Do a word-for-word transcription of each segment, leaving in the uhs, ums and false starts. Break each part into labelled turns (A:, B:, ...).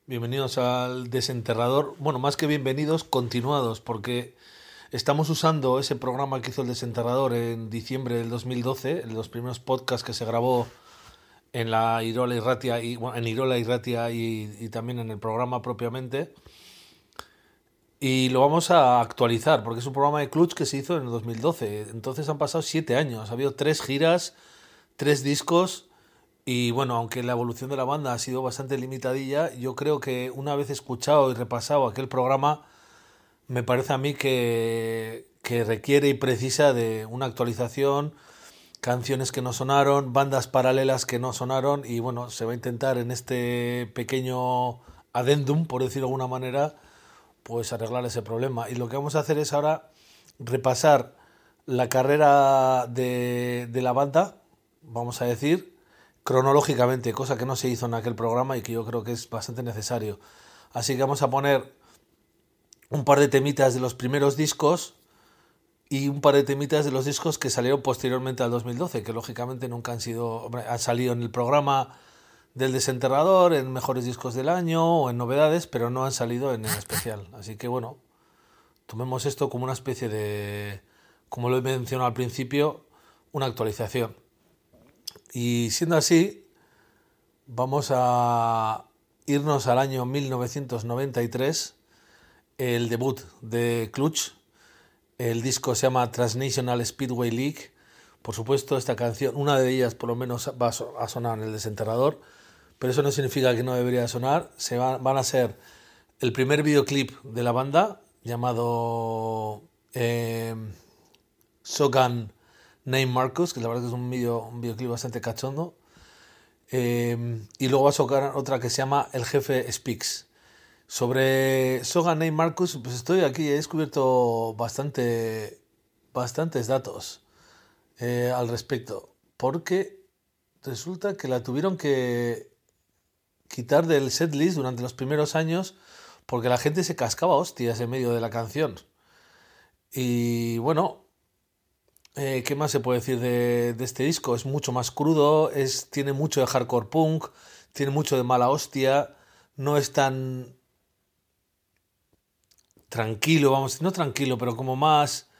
A: Bienvenidos al Desenterrador. Bueno, más que bienvenidos, continuados, porque estamos usando ese programa que hizo el Desenterrador en diciembre del dos mil doce, en los primeros podcasts que se grabó en la Irola Irratia y bueno, en Irola Irratia y, y también en el programa propiamente. Y lo vamos a actualizar, porque es un programa de Clutch que se hizo en el dos mil doce. Entonces han pasado siete años. Ha habido tres giras, tres discos. Y bueno, aunque la evolución de la banda ha sido bastante limitadilla, yo creo que una vez escuchado y repasado aquel programa, me parece a mí que, que requiere y precisa de una actualización, canciones que no sonaron, bandas paralelas que no sonaron, y bueno, se va a intentar en este pequeño adendum, por decirlo de alguna manera, pues arreglar ese problema. Y lo que vamos a hacer es ahora repasar la carrera de, de la banda, vamos a decir, cronológicamente, cosa que no se hizo en aquel programa y que yo creo que es bastante necesario. Así que vamos a poner un par de temitas de los primeros discos y un par de temitas de los discos que salieron posteriormente al dos mil doce, que lógicamente nunca han sido, hombre, han salido en el programa del Desenterrador, en Mejores Discos del Año o en Novedades, pero no han salido en el especial. Así que bueno, tomemos esto como una especie de, como lo he mencionado al principio, una actualización. Y siendo así, vamos a irnos al año mil novecientos noventa y tres, el debut de Clutch. El disco se llama Transnational Speedway League. Por supuesto, esta canción, una de ellas por lo menos va a sonar en el Desenterrador, pero eso no significa que no debería sonar. Se van, van a ser el primer videoclip de la banda, llamado eh, Shogun Name Marcus, que la verdad que es un, video, un videoclip bastante cachondo. Eh, y luego va a tocar otra que se llama El Jefe Speaks. Sobre Shogun Name Marcus, pues estoy aquí, he descubierto bastante, bastantes datos eh, al respecto, porque resulta que la tuvieron que quitar del setlist durante los primeros años porque la gente se cascaba hostias en medio de la canción. Y bueno, Eh, ¿qué más se puede decir de, de este disco? Es mucho más crudo, es, tiene mucho de hardcore punk, tiene mucho de mala hostia, no es tan tranquilo, vamos, no tranquilo, pero como más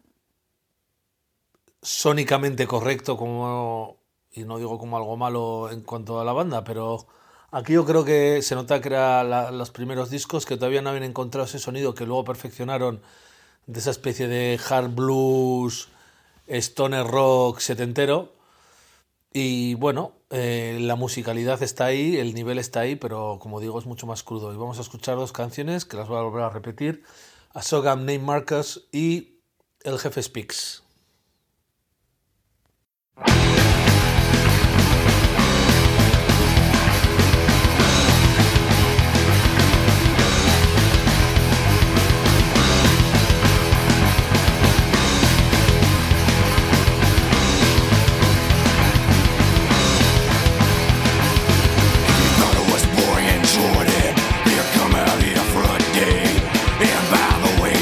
A: sónicamente correcto, como, y no digo como algo malo en cuanto a la banda, pero aquí yo creo que se nota que eran la, los primeros discos que todavía no habían encontrado ese sonido que luego perfeccionaron de esa especie de hard blues, stoner rock setentero. Y bueno, eh, la musicalidad está ahí, el nivel está ahí, pero como digo es mucho más crudo. Y vamos a escuchar dos canciones que las voy a volver a repetir: A Shogun Name Marcus y El Jefe Speaks.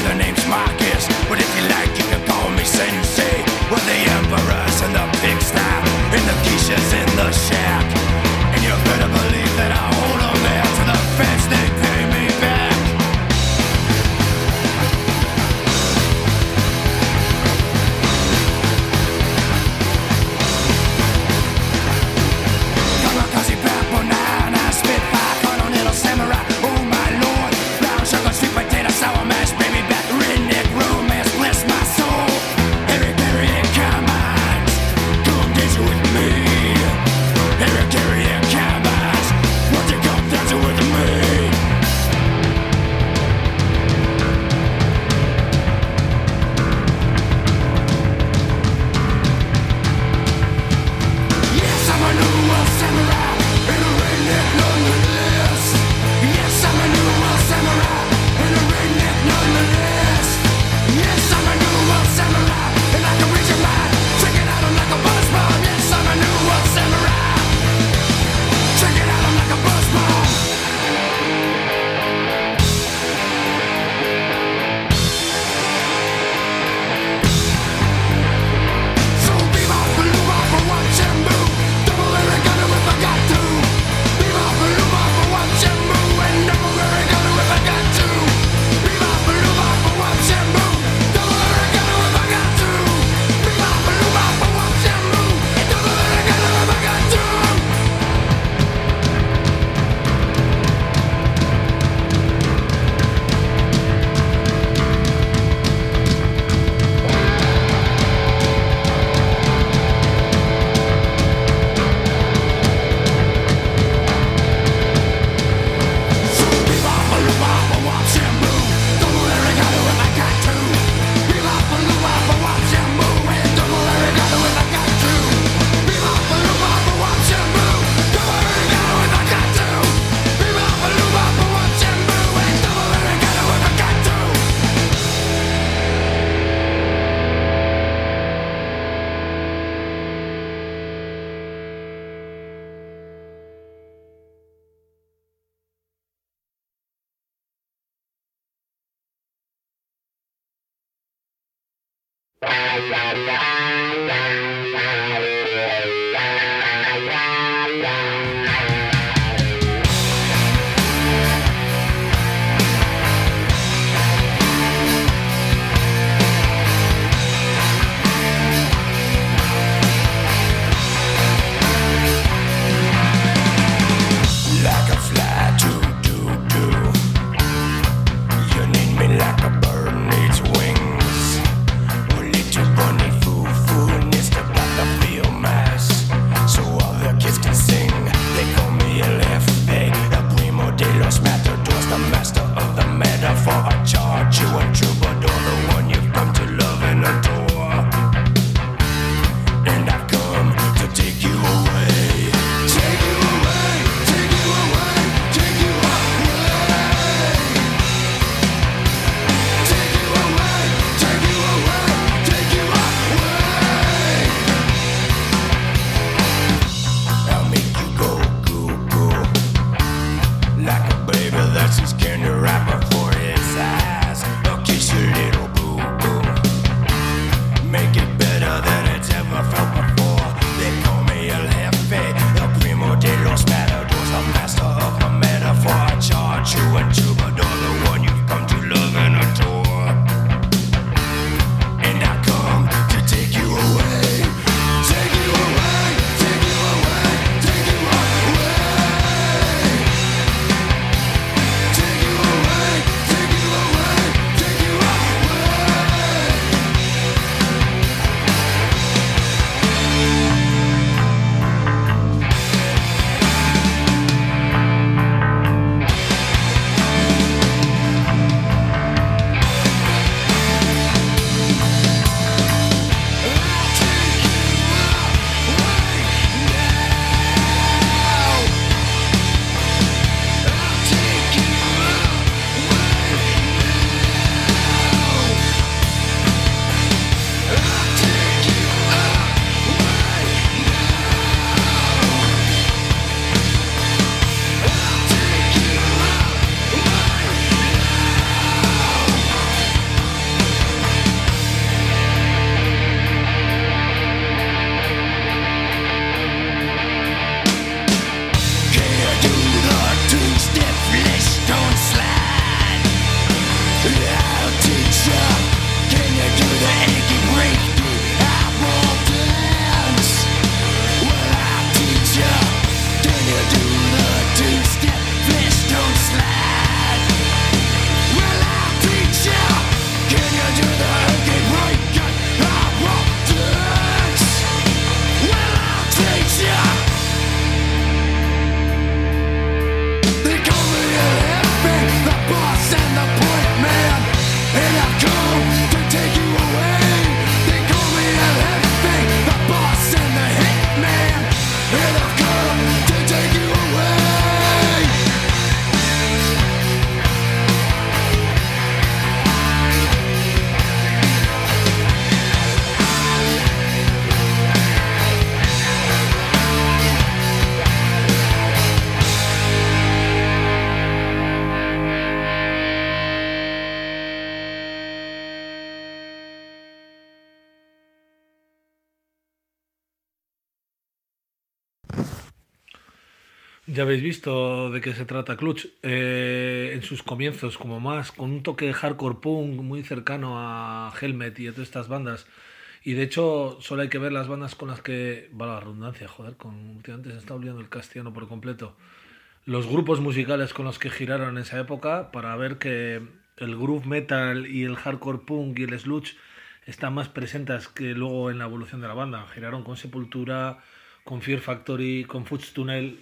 B: But if you like, you can call me Sensei. We're the emperors and the pigsty.
A: Ya habéis visto de qué se trata Clutch. Eh, en sus comienzos, como más, con un toque de hardcore punk muy cercano a Helmet y a todas estas bandas. Y de hecho, solo hay que ver las bandas con las que. Va la redundancia, joder, con, últimamente se está olvidando el castellano por completo. Los grupos musicales con los que giraron en esa época para ver que el groove metal y el hardcore punk y el sludge están más presentes que luego en la evolución de la banda. Giraron con Sepultura, con Fear Factory, con Fudge Tunnel.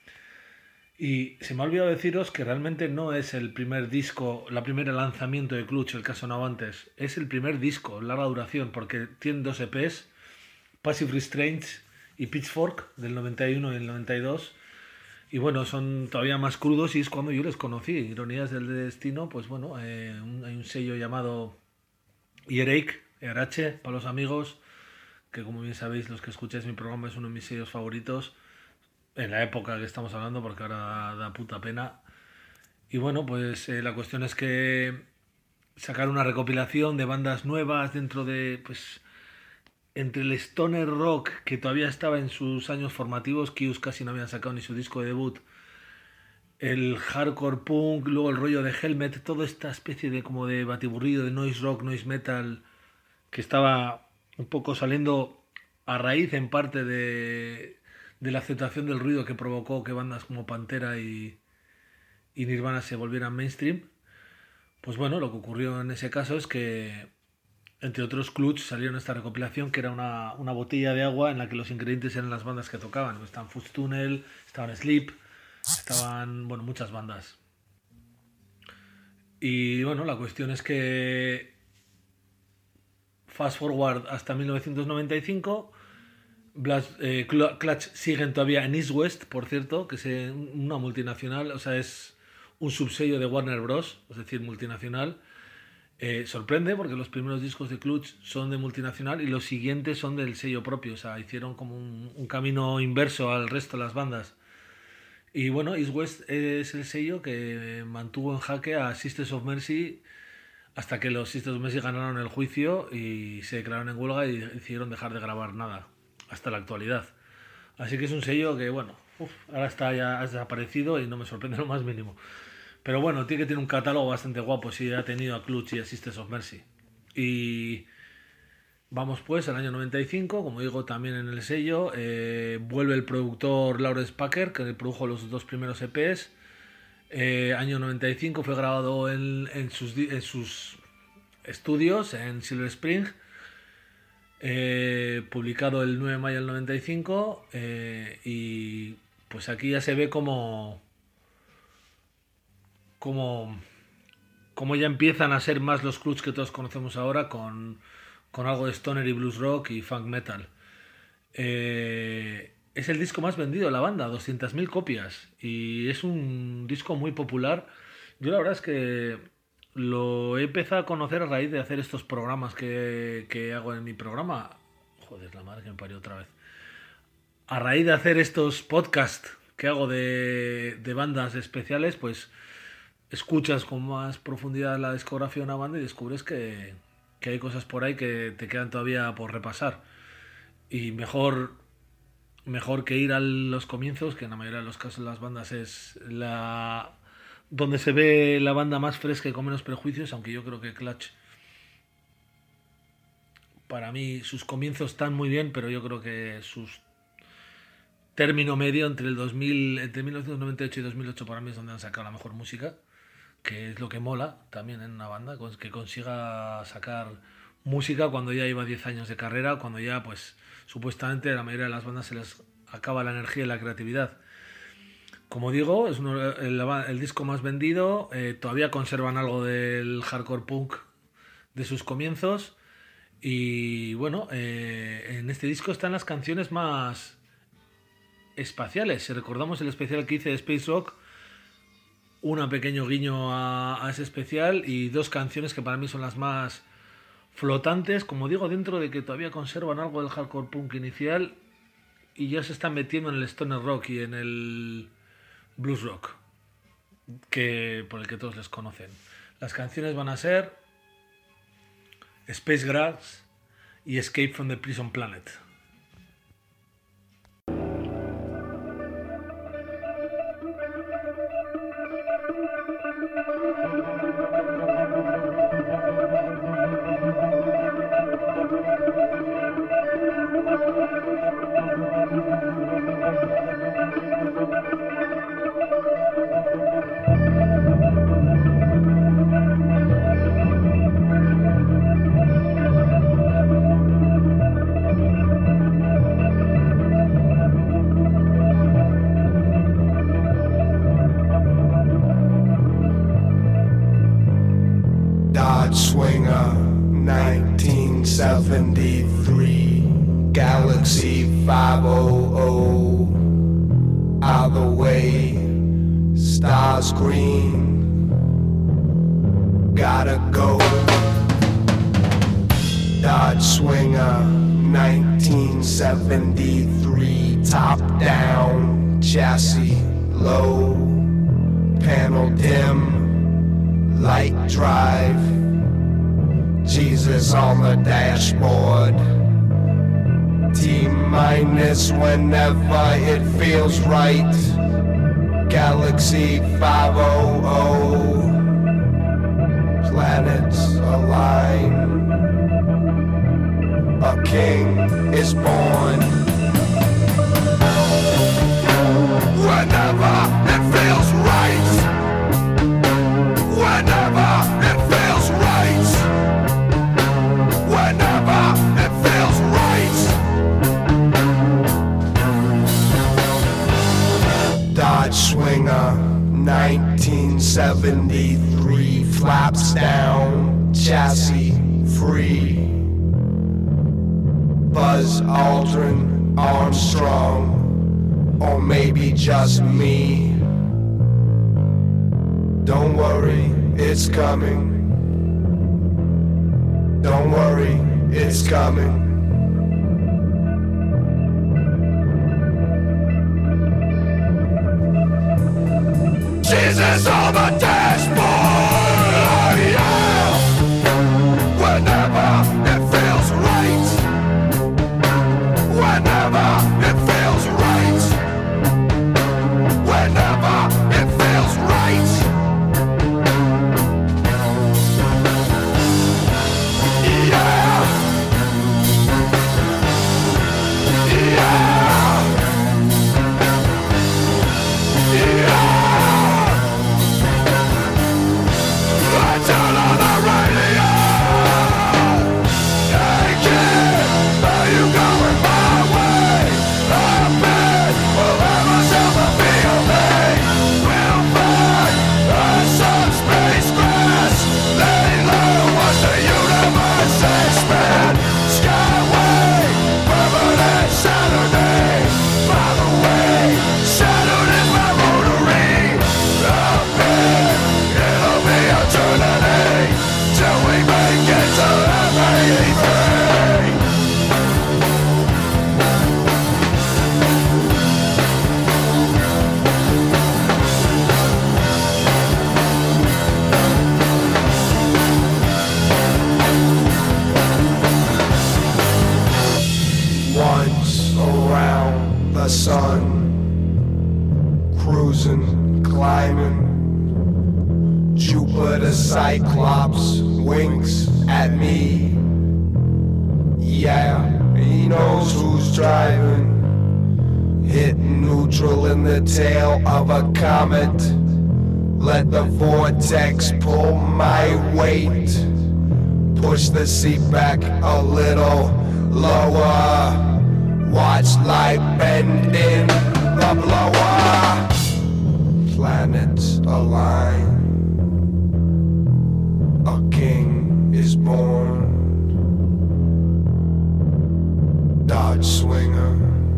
A: Y se me ha olvidado deciros que realmente no es el primer disco, la primera lanzamiento de Clutch, el que ha sonado antes. Es el primer disco, larga duración, porque tiene dos E Pes, Passive Restraints y Pitchfork, del noventa y uno y el noventa y dos. Y bueno, son todavía más crudos y es cuando yo les conocí. Ironías del destino, pues bueno, eh, un, hay un sello llamado Earache, Earache, para los amigos, que como bien sabéis, los que escucháis mi programa es uno de mis sellos favoritos. En la época que estamos hablando, porque ahora da puta pena. Y bueno, pues eh, la cuestión es que sacar una recopilación de bandas nuevas dentro de, pues, entre el stoner rock, que todavía estaba en sus años formativos, Kiss casi no habían sacado ni su disco de debut, el hardcore punk, luego el rollo de Helmet, toda esta especie de como de batiburrillo de noise rock, noise metal, que estaba un poco saliendo a raíz en parte de, de la aceptación del ruido que provocó que bandas como Pantera y, y Nirvana se volvieran mainstream. Pues bueno, lo que ocurrió en ese caso es que, entre otros, Clutch salió en esta recopilación, que era una, una botella de agua en la que los ingredientes eran las bandas que tocaban. Estaban Fudge Tunnel, estaban Sleep, estaban, bueno, muchas bandas. Y bueno, la cuestión es que fast forward hasta mil novecientos noventa y cinco, Blast, eh, Clutch siguen todavía en East West, por cierto, que es una multinacional, o sea, es un subsello de Warner Bros., es decir, multinacional. Eh, sorprende porque los primeros discos de Clutch son de multinacional y los siguientes son del sello propio, o sea, hicieron como un, un camino inverso al resto de las bandas. Y bueno, East West es el sello que mantuvo en jaque a Sisters of Mercy hasta que los Sisters of Mercy ganaron el juicio y se declararon en huelga y decidieron dejar de grabar nada, hasta la actualidad. Así que es un sello que, bueno, uf, ahora está ya ha desaparecido y no me sorprende lo más mínimo. Pero bueno, tiene que tener un catálogo bastante guapo, si ha tenido a Clutch y a Sisters of Mercy. Y vamos pues al año noventa y cinco, como digo, también en el sello, eh, vuelve el productor Lawrence Packer, que produjo los dos primeros E Pes. Eh, año noventa y cinco fue grabado en, en, sus, en sus estudios en Silver Spring, eh, publicado el nueve de mayo del noventa y cinco, eh, y pues aquí ya se ve como, como, como ya empiezan a ser más los Clutch que todos conocemos ahora, con con algo de stoner y blues rock y funk metal. Eh, es el disco más vendido de la banda, doscientas mil copias, y es un disco muy popular. Yo la verdad es que lo he empezado a conocer a raíz de hacer estos programas que, que hago en mi programa. Joder, la madre que me parió otra vez. A raíz de hacer estos podcasts que hago de, de bandas especiales, pues escuchas con más profundidad la discografía de una banda y descubres que que hay cosas por ahí que te quedan todavía por repasar. Y mejor, mejor que ir a los comienzos, que en la mayoría de los casos las bandas es la donde se ve la banda más fresca y con menos prejuicios, aunque yo creo que Clutch, para mí, sus comienzos están muy bien, pero yo creo que sus término medio entre el dos mil, entre mil novecientos noventa y ocho y dos mil ocho para mí es donde han sacado la mejor música, que es lo que mola también en una banda, que consiga sacar música cuando ya lleva diez años de carrera, cuando ya, pues, supuestamente a la mayoría de las bandas se les acaba la energía y la creatividad. Como digo, es uno, el, el disco más vendido, eh, todavía conservan algo del hardcore punk de sus comienzos, y bueno, eh, en este disco están las canciones más espaciales. Si recordamos el especial que hice de Space Rock, un pequeño guiño a, a ese especial, y dos canciones que para mí son las más flotantes, como digo, dentro de que todavía conservan algo del hardcore punk inicial y ya se están metiendo en el stoner rock y en el blues rock, que por el que todos les conocen. Las canciones van a ser Space Grass y Escape from the Prison Planet.
B: Swinger, nineteen seventy-three, Galaxy five hundred, out the way, stars green, gotta go. Dodge Swinger, nineteen seventy-three, top down, chassis low, panel dim, light drive, Jesus on the dashboard. T-minus whenever it feels right. Galaxy five hundred. Planets align. A king is born. Whenever it feels right. Whenever it feels right. Whenever it feels right. Dodge Swinger, nineteen seventy-three, flaps down, chassis free. Buzz Aldrin Armstrong, or maybe just me. Don't worry, it's coming. Don't worry, it's coming. Jesus on the dashboard, yeah. Whenever it feels right. Whenever it feels right. Whenever it feels right. Yeah. Yeah. Yeah. I turn on the radio. Hey kid, are you going my way? I'm bad, will ever ever be okay. We'll find the sun space grass. They learn what the universe expand. Skyway, permanent Saturday. By the way, Saturn is my rotary. Up here, it'll be eternity till we make it to F eighty-three. Once around the sun, cruising, climbing. Jupiter Cyclops winks at me. Yeah, he knows who's driving. Hit neutral in the tail of a comet. Let the vortex pull my weight. Push the seat back a little lower. Watch light bend in the blower. Planets align. A king is born. Dodge Swinger.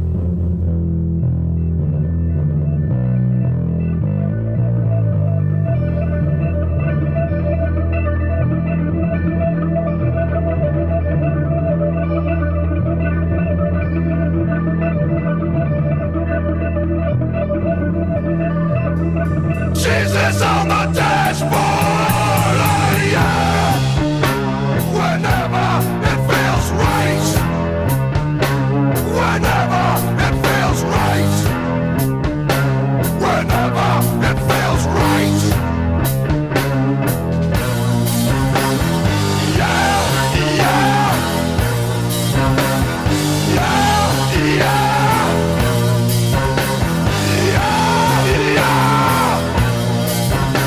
B: Jesus on the dashboard, oh yeah. Whenever it feels right. Whenever it feels right. Whenever it feels right. Yeah, yeah. Yeah, yeah. Yeah, yeah.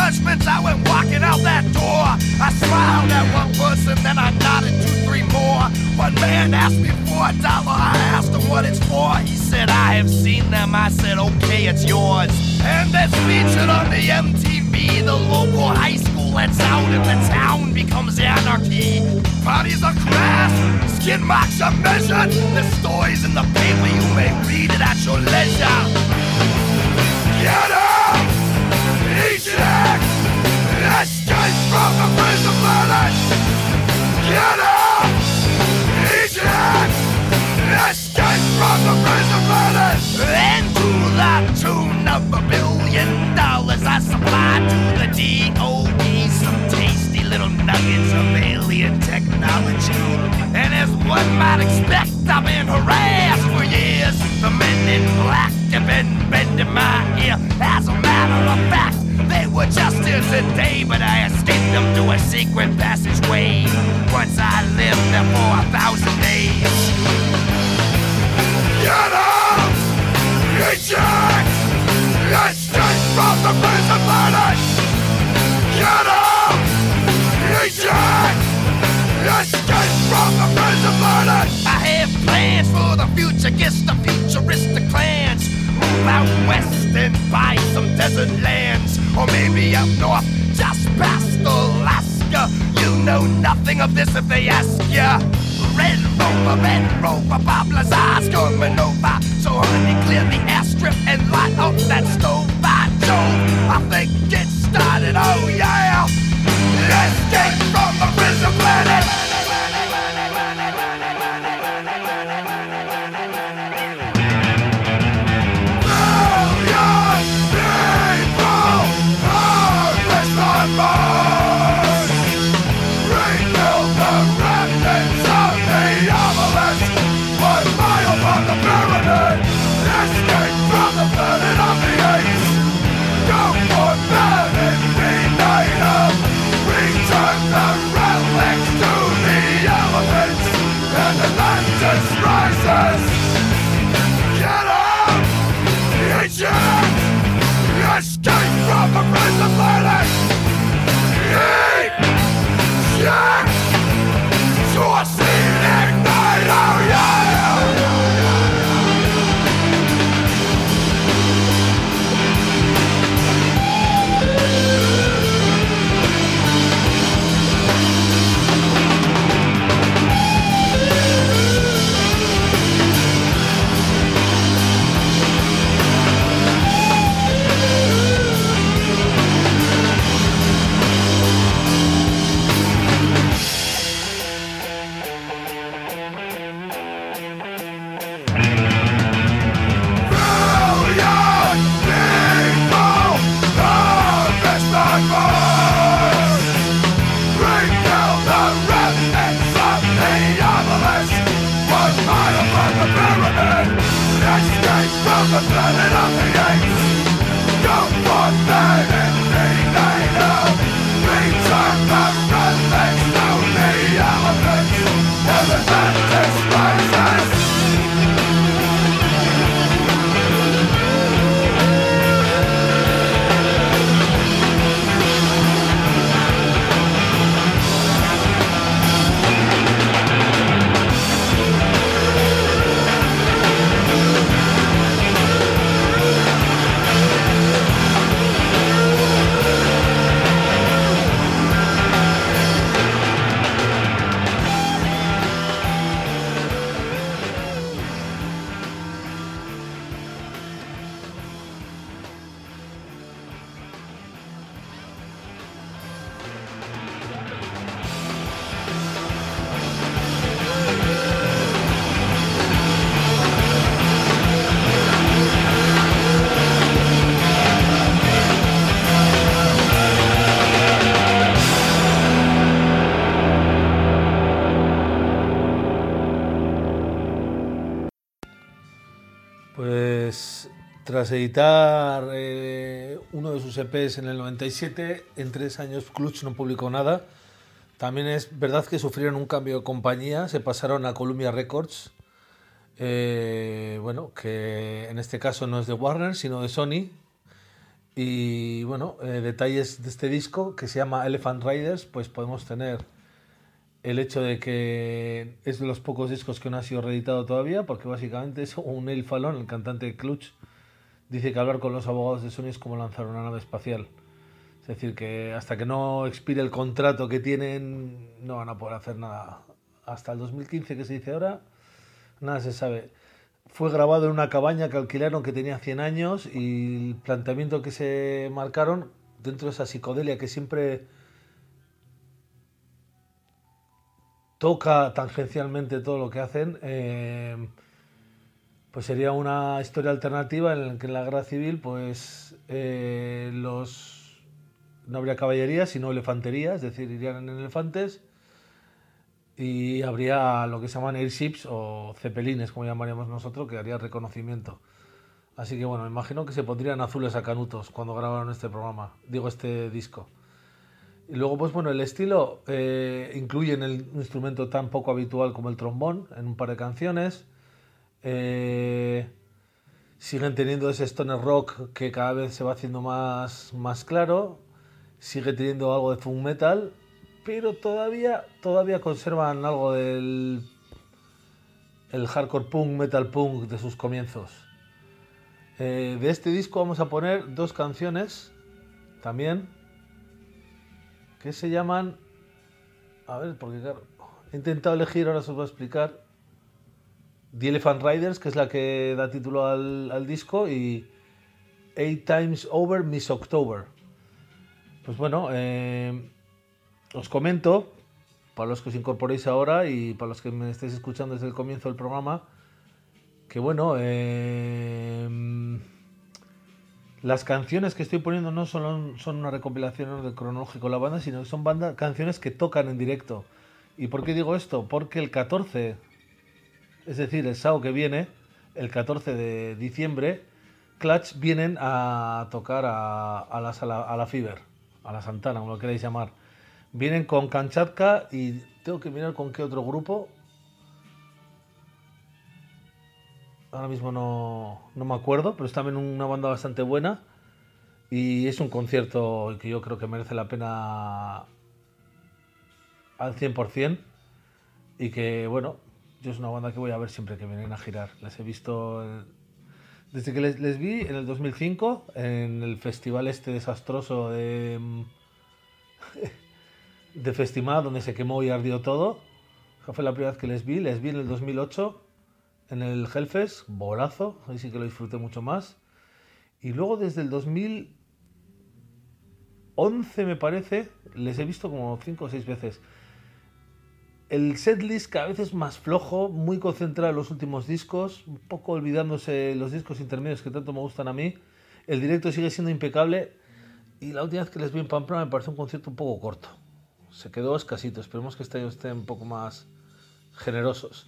B: judgment, I went walking out that door. I smiled at one person, then I nodded two, three more. One man asked me for a dollar, I asked him what it's for. He said, I have seen them. I said, okay, it's yours. And that's featured on the M T V. The local high school lets out and the town becomes anarchy. Parties are crass, skin marks are measured. The stories in the paper, you may read it at your leisure. Get up! Eject! Escape from the prison planet! Get up! Eject! Escape from the prison planet! And to the tune of a billion dollars I supplied to the D O E some tasty little nuggets of alien technology. And as one might expect, I've been harassed for years. The men in black have been bending my ear. As a matter of fact, they were just here today, but I escaped them through a secret passageway. Once I lived there for a thousand days. Get up! Eject! Escape from the prison planet! Get up! Eject! Escape from the prison planet! I have plans for the future, guess the futuristic plans. Move out west and buy some desert lands. Or maybe up north, just past Alaska. You know nothing of this if they ask ya. Red Rover, Red Rover, Bob Lazar's coming over. So honey, clear the airstrip and light up that stove. By Jove, I think it started, oh yeah. Escape from the prison planet. Escape from the prison planet! Eat! Shit! Suicide ignite! Oh yeah! The planet of the apes. Don't want that anything they know. Return the relics to the elephants. Elephant rises.
A: Pues tras editar eh, uno de sus E Pes en el noventa y siete, en tres años Clutch no publicó nada. También es verdad que sufrieron un cambio de compañía, se pasaron a Columbia Records, eh, bueno, que en este caso no es de Warner, sino de Sony. Y bueno, eh, detalles de este disco que se llama Elephant Riders, pues podemos tener el hecho de que es de los pocos discos que no ha sido reeditado todavía, porque básicamente es un Neil Fallon, el cantante de Clutch, dice que hablar con los abogados de Sony es como lanzar una nave espacial. Es decir, que hasta que no expire el contrato que tienen, no van a poder hacer nada. Hasta el dos mil quince, que se dice ahora, nada se sabe. Fue grabado en una cabaña que alquilaron que tenía cien años y el planteamiento que se marcaron dentro de esa psicodelia que siempre toca tangencialmente todo lo que hacen, eh, pues sería una historia alternativa en la que en la guerra civil pues eh, los no habría caballería sino elefantería, es decir, irían en elefantes y habría lo que se llaman airships o cepelines, como llamaríamos nosotros, que haría reconocimiento. Así que bueno, me imagino que se pondrían azules a canutos cuando grabaron este programa, digo este disco. Y luego, pues bueno, el estilo eh, incluye en el instrumento tan poco habitual como el trombón en un par de canciones. Eh, siguen teniendo ese stoner rock que cada vez se va haciendo más, más claro. Sigue teniendo algo de funk metal, pero todavía, todavía conservan algo del el hardcore punk, metal punk de sus comienzos. Eh, de este disco vamos a poner dos canciones también que se llaman, a ver, porque claro, he intentado elegir, ahora os voy a explicar, The Elephant Riders, que es la que da título al, al disco, y Eight Times Over Miss October. Pues bueno, eh, os comento, para los que os incorporéis ahora y para los que me estéis escuchando desde el comienzo del programa, que bueno, eh, las canciones que estoy poniendo no son, son una recopilación del cronológico de la banda, sino que son banda, canciones que tocan en directo. ¿Y por qué digo esto? Porque el catorce, es decir, el sábado que viene, el catorce de diciembre, Clutch vienen a tocar a, a, la, sala, a la Fever, a la Santana, como lo queráis llamar. Vienen con Kamchatka y tengo que mirar con qué otro grupo. Ahora mismo no, no me acuerdo, pero es también una banda bastante buena. Y es un concierto que yo creo que merece la pena al cien por ciento. Y que, bueno, yo es una banda que voy a ver siempre que vienen a girar. Les he visto en, desde que les, les vi en el dos mil cinco, en el festival este desastroso de, de Festimad, donde se quemó y ardió todo. Esa fue la primera vez que les vi. Les vi en el dos mil ocho, en el Hellfest, bolazo, ahí sí que lo disfruté mucho más. Y luego desde el dos mil once, me parece, les he visto como cinco o seis veces. El setlist cada vez es más flojo, muy concentrado en los últimos discos, un poco olvidándose los discos intermedios que tanto me gustan a mí. El directo sigue siendo impecable y la última vez que les vi en Pamplona me pareció un concierto un poco corto. Se quedó escasito, esperemos que este año estén un poco más generosos.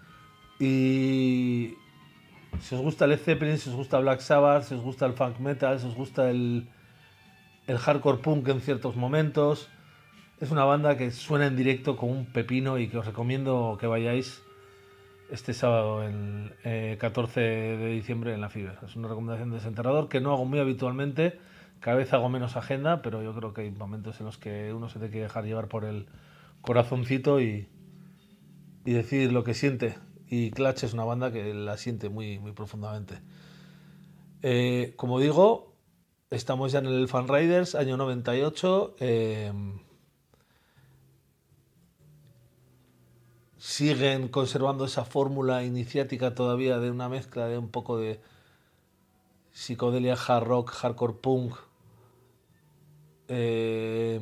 A: Y si os gusta Led Zeppelin, si os gusta Black Sabbath, si os gusta el funk metal, si os gusta el, el hardcore punk en ciertos momentos, es una banda que suena en directo como un pepino y que os recomiendo que vayáis este sábado, el eh, catorce de diciembre, en la Fever. Es una recomendación de Desenterrador que no hago muy habitualmente, cada vez hago menos agenda, pero yo creo que hay momentos en los que uno se tiene que dejar llevar por el corazoncito y, y decir lo que siente. Y Clutch es una banda que la siente muy, muy profundamente. Eh, como digo, estamos ya en el Fan Riders, año noventa y ocho. Eh, siguen conservando esa fórmula iniciática todavía de una mezcla de un poco de psicodelia, hard rock, hardcore punk. Eh,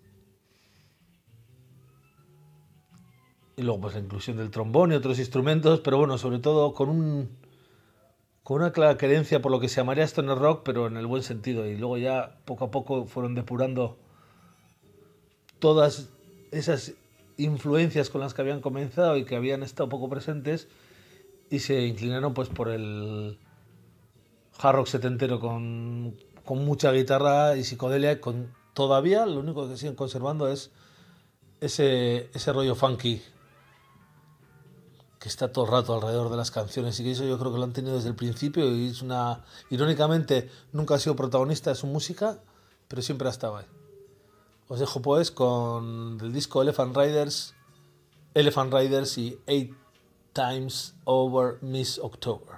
A: y luego pues la inclusión del trombón y otros instrumentos, pero bueno, sobre todo con un con una clara querencia por lo que se llamaría stoner rock, pero en el buen sentido. Y luego ya poco a poco fueron depurando todas esas influencias con las que habían comenzado y que habían estado poco presentes y se inclinaron pues por el hard rock setentero con, con mucha guitarra y psicodelia. Con, todavía lo único que siguen conservando es ese, ese rollo funky que está todo el rato alrededor de las canciones y que eso yo creo que lo han tenido desde el principio y es una... Irónicamente, nunca ha sido protagonista de su música, pero siempre ha estado ahí. Os dejo pues con el disco Elephant Riders, Elephant Riders y Eight Times Over Miss October.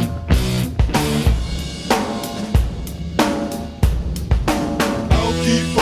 B: Keep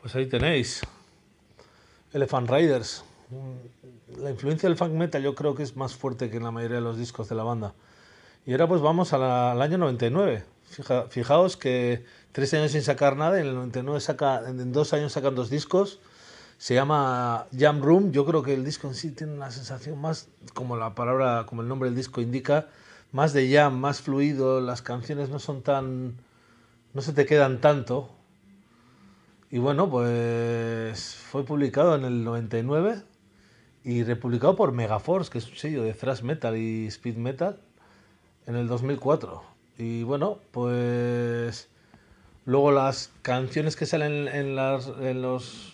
A: Pues ahí tenéis. Elephant Riders. La influencia del funk metal yo creo que es más fuerte que en la mayoría de los discos de la banda. Y ahora pues vamos a la, al año noventa y nueve. Fija, fijaos que tres años sin sacar nada, y en el noventa y nueve saca, en dos años sacan dos discos. Se llama Jam Room. Yo creo que el disco en sí tiene una sensación más, como la palabra, como el nombre del disco indica, más de jam, más fluido. Las canciones no son tan, no se te quedan tanto. Y bueno, pues fue publicado en el noventa y nueve y republicado por Megaforce, que es un sello de thrash metal y speed metal, en el dos mil cuatro. Y bueno, pues luego las canciones que salen en, las, en los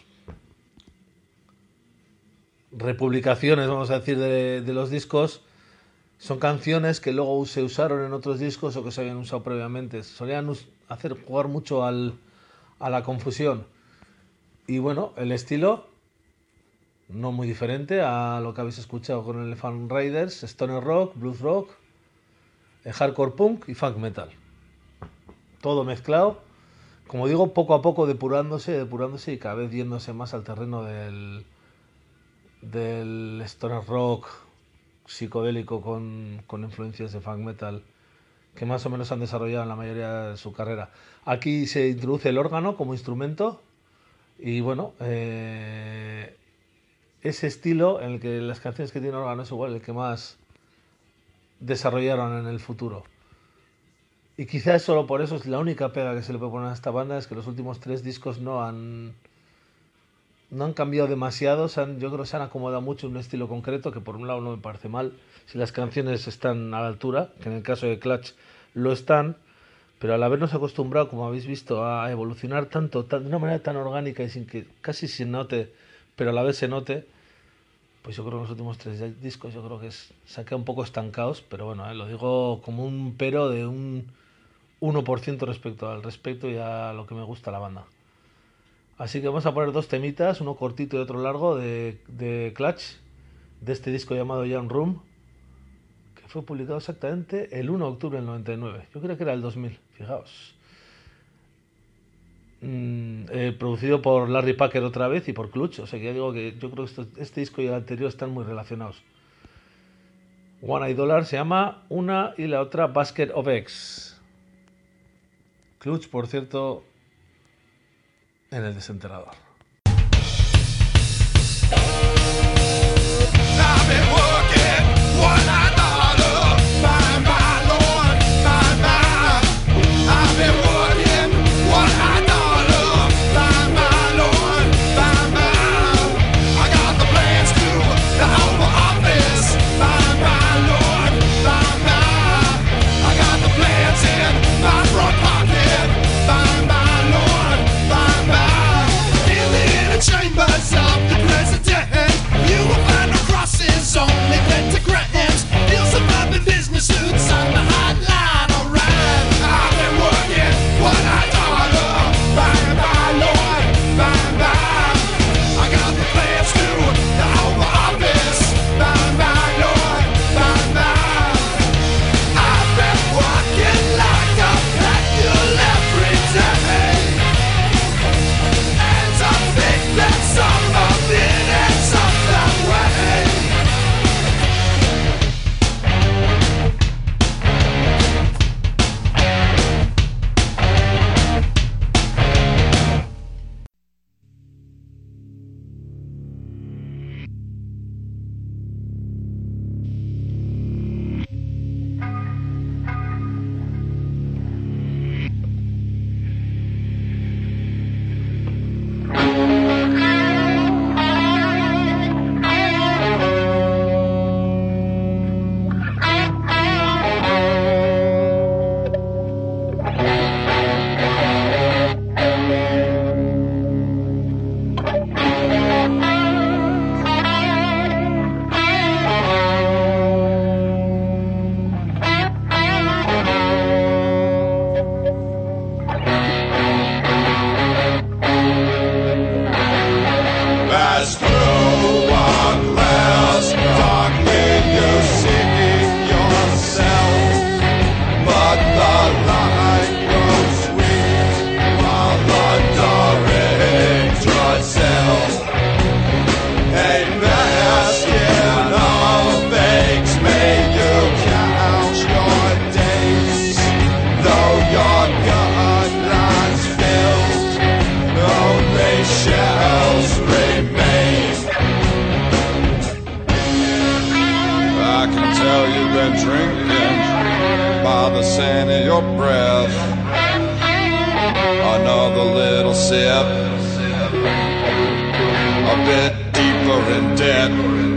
A: republicaciones, vamos a decir, de, de los discos, son canciones que luego se usaron en otros discos o que se habían usado previamente. Solían hacer jugar mucho al, a la confusión. Y bueno, el estilo no muy diferente a lo que habéis escuchado con Elephant Riders: stoner rock, blues rock, hardcore punk y funk metal. Todo mezclado, como digo, poco a poco depurándose, depurándose y cada vez yéndose más al terreno del, del stoner rock psicodélico con, con influencias de funk metal, que más o menos han desarrollado en la mayoría de su carrera. Aquí se introduce el órgano como instrumento y bueno, eh, ese estilo en el que las canciones que tienen órgano es igual el que más desarrollaron en el futuro. Y quizás solo por eso es la única pega que se le puede poner a esta banda, es que los últimos tres discos no han no han cambiado demasiado, se han, yo creo que se han acomodado mucho en un estilo concreto, que por un lado no me parece mal si las canciones están a la altura, que en el caso de Clutch lo están, pero al habernos acostumbrado, como habéis visto, a evolucionar tanto, tan, de una manera tan orgánica y sin que casi se note, pero a la vez se note, pues yo creo que los últimos tres discos yo creo que es, se han quedado un poco estancados, pero bueno, eh, lo digo como un pero de un uno por ciento respecto al respecto y a lo que me gusta la banda. Así que vamos a poner dos temitas, uno cortito y otro largo de, de Clutch, de este disco llamado Jam Room, que fue publicado exactamente el uno de octubre del noventa y nueve. Yo creo que era el dos mil, fijaos. Mm, eh, producido por Larry Parker otra vez y por Clutch, o sea que ya digo que yo creo que esto, este disco y el anterior están muy relacionados. One Eye Dollar se llama una y la otra Basket of Eggs. Clutch, por cierto, en el desenterrador.
B: I've been working one eye dollar, my, my lord, my, my. I've been working one eye dollar, my, my lord, my, my. I got the plans to the Oval Office, my, my lord, my, my. I got the plans in my front pocket, my, my lord, my, my. In the inner chambers of the president, you will find no crosses, only pentagrams. your breath. Another little sip, a bit deeper in debt.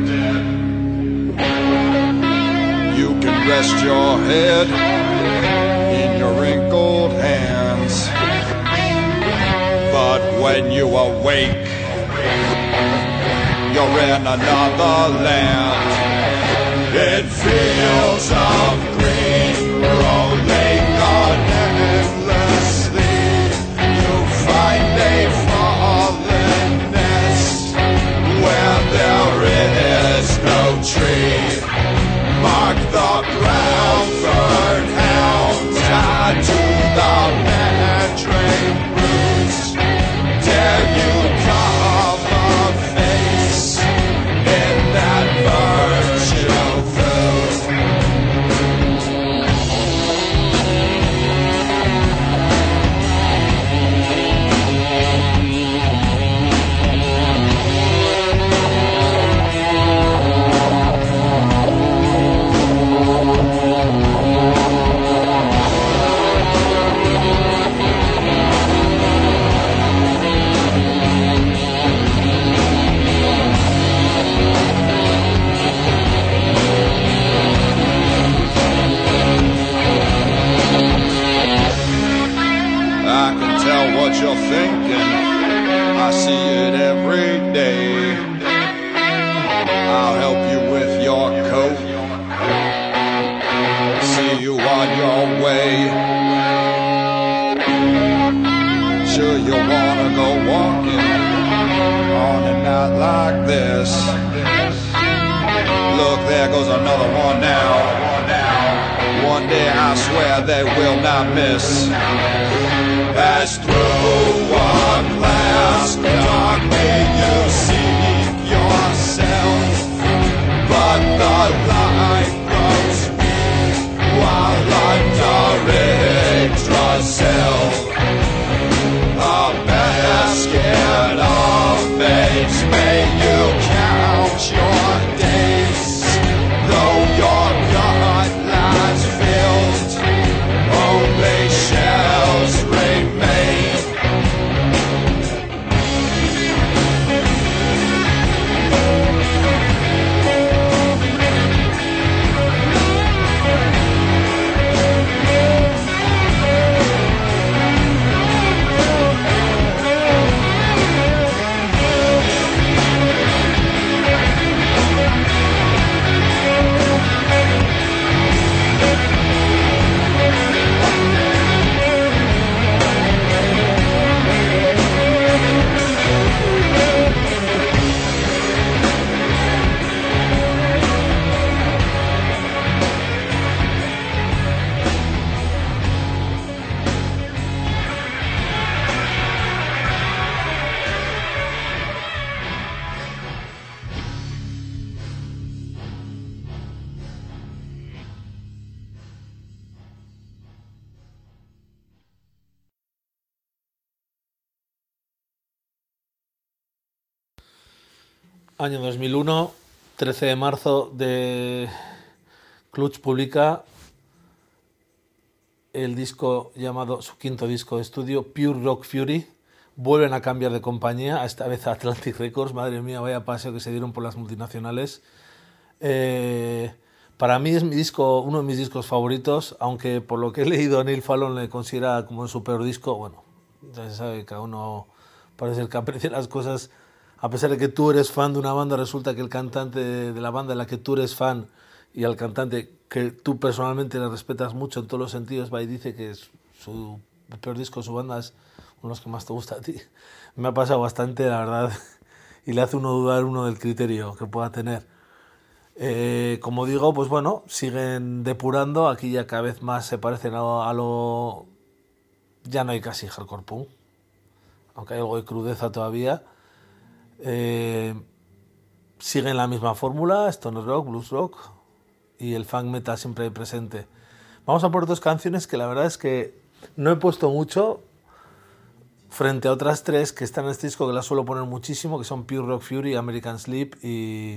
B: You can rest your head in your wrinkled hands, but when you awake, you're in another land. In fields of green, rolling on endlessly, you find a fallen nest where there is no tree. Mark the ground, bird hound, tied to the mandrake roots. Dare you carve a face in that virtue food? I can tell what you're thinking, I see it every day. I'll help you with your coat, see you on your way. Sure you wanna go walking on a night like this. Look, there goes another one now. One day I swear they will not miss. As through one glass darkly you seek yourself, but the light grows weak while under Yggdrasil. A basket of babes, may you count your days, though your gut lies filled, only shells remain.
A: Año dos mil uno, trece de marzo, de Clutch publica el disco llamado, su quinto disco de estudio, Pure Rock Fury. Vuelven a cambiar de compañía, esta vez a Atlantic Records. Madre mía, vaya paseo que se dieron por las multinacionales. Eh, para mí es mi disco, uno de mis discos favoritos, aunque por lo que he leído Neil Fallon le considera como su peor disco. Bueno, ya se sabe, cada uno parece el que aprecia las cosas. A pesar de que tú eres fan de una banda, resulta que el cantante de la banda de la que tú eres fan y al cantante que tú personalmente le respetas mucho en todos los sentidos, va y dice que es su el peor disco de su banda es uno de los que más te gusta a ti. Me ha pasado bastante, la verdad, y le hace uno dudar uno del criterio que pueda tener. Eh, como digo, pues bueno, siguen depurando, aquí ya cada vez más se parecen a, a lo... Ya no hay casi hardcore punk, aunque hay algo de crudeza todavía. Eh, siguen la misma fórmula, stoner rock, blues rock y el funk metal siempre ahí presente. Vamos a por dos canciones que la verdad es que no he puesto mucho frente a otras tres que están en este disco, que las suelo poner muchísimo, que son Pure Rock Fury, American Sleep y...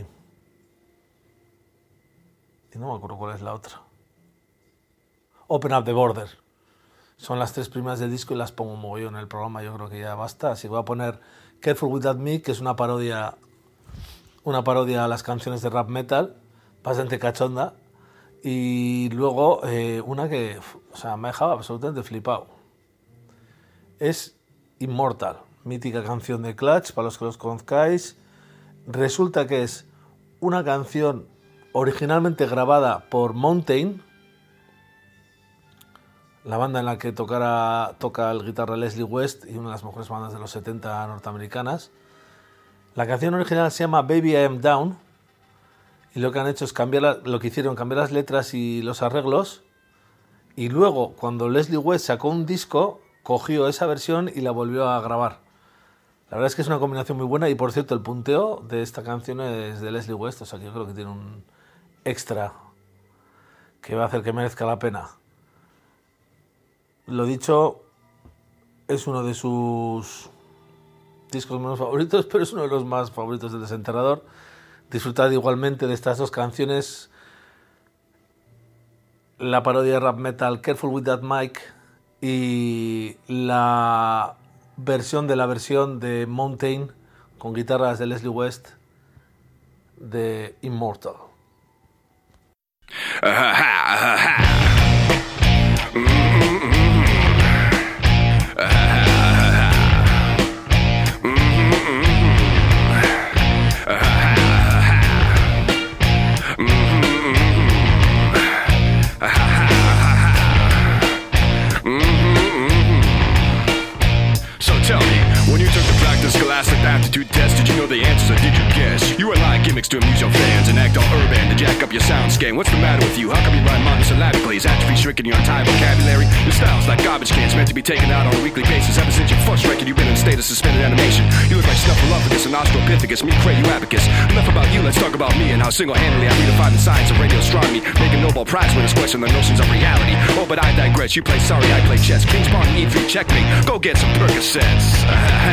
A: y no me acuerdo cuál es la otra. Open Up the Border. Son las tres primeras del disco y las pongo mogollón en el programa, yo creo que ya basta. Así que voy a poner Careful With That Me, que es una parodia, una parodia a las canciones de rap metal, bastante cachonda. Y luego eh, una que, o sea, me ha dejado absolutamente flipado. Es Immortal, mítica canción de Clutch, para los que los conozcáis. Resulta que es una canción originalmente grabada por Mountain, la banda en la que tocara, toca el guitarra Leslie West y una de las mejores bandas de los setenta norteamericanas. La canción original se llama Baby I Am Down y lo que han hecho es cambiar la, lo que hicieron, cambiar las letras y los arreglos, y luego cuando Leslie West sacó un disco cogió esa versión y la volvió a grabar. La verdad es que es una combinación muy buena y, por cierto, el punteo de esta canción es de Leslie West, o sea que yo creo que tiene un extra que va a hacer que merezca la pena. Lo dicho, es uno de sus discos menos favoritos, pero es uno de los más favoritos del Desenterrador. Disfrutad igualmente de estas dos canciones, la parodia de rap metal Careful With That Mic y la versión de la versión de Mountain con guitarras de Leslie West de Immortal.
B: Scholastic aptitude test, did you know the answers or did you guess? You rely on gimmicks to amuse your fans and act all urban to jack up your soundscape. What's the matter with you? How come you rhyme monosyllabically? Is atrophy shrinking your entire vocabulary? Your style's like garbage cans meant to be taken out on a weekly basis. Ever since your first record, you've been in a state of suspended animation. You look like Snuffleupagus and Australopithecus, me Crayu Abacus. Enough about you, let's talk about me and how single-handedly I redefine the science of radio astronomy. Make a Nobel Prize winners question the notions of reality. Oh, but I digress. You play sorry, I play chess. King's Pawn E three, checkmate. Go get some Percocets.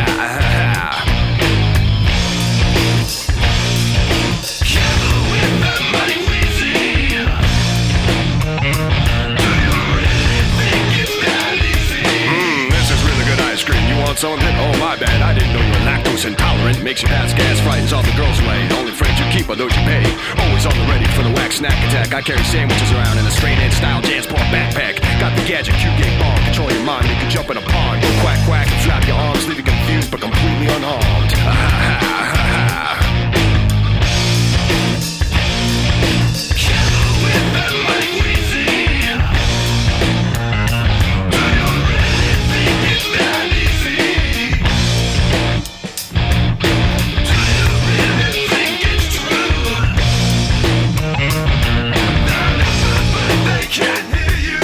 B: Some of it, oh my bad, I didn't know you were lactose intolerant. Makes you pass gas, frightens all the girls away. Only friends you keep are those you pay. Always on the ready for the whack snack attack. I carry sandwiches around in a straight edge style Jansport backpack. Got the gadget, Q-Gate bomb, control your mind, make you jump in a pond. Go quack quack and flap your arms, leave you confused but completely unharmed. Ha ha ha ha ha. Kill with that money we see. Do you really think it's that easy? Can't hear you.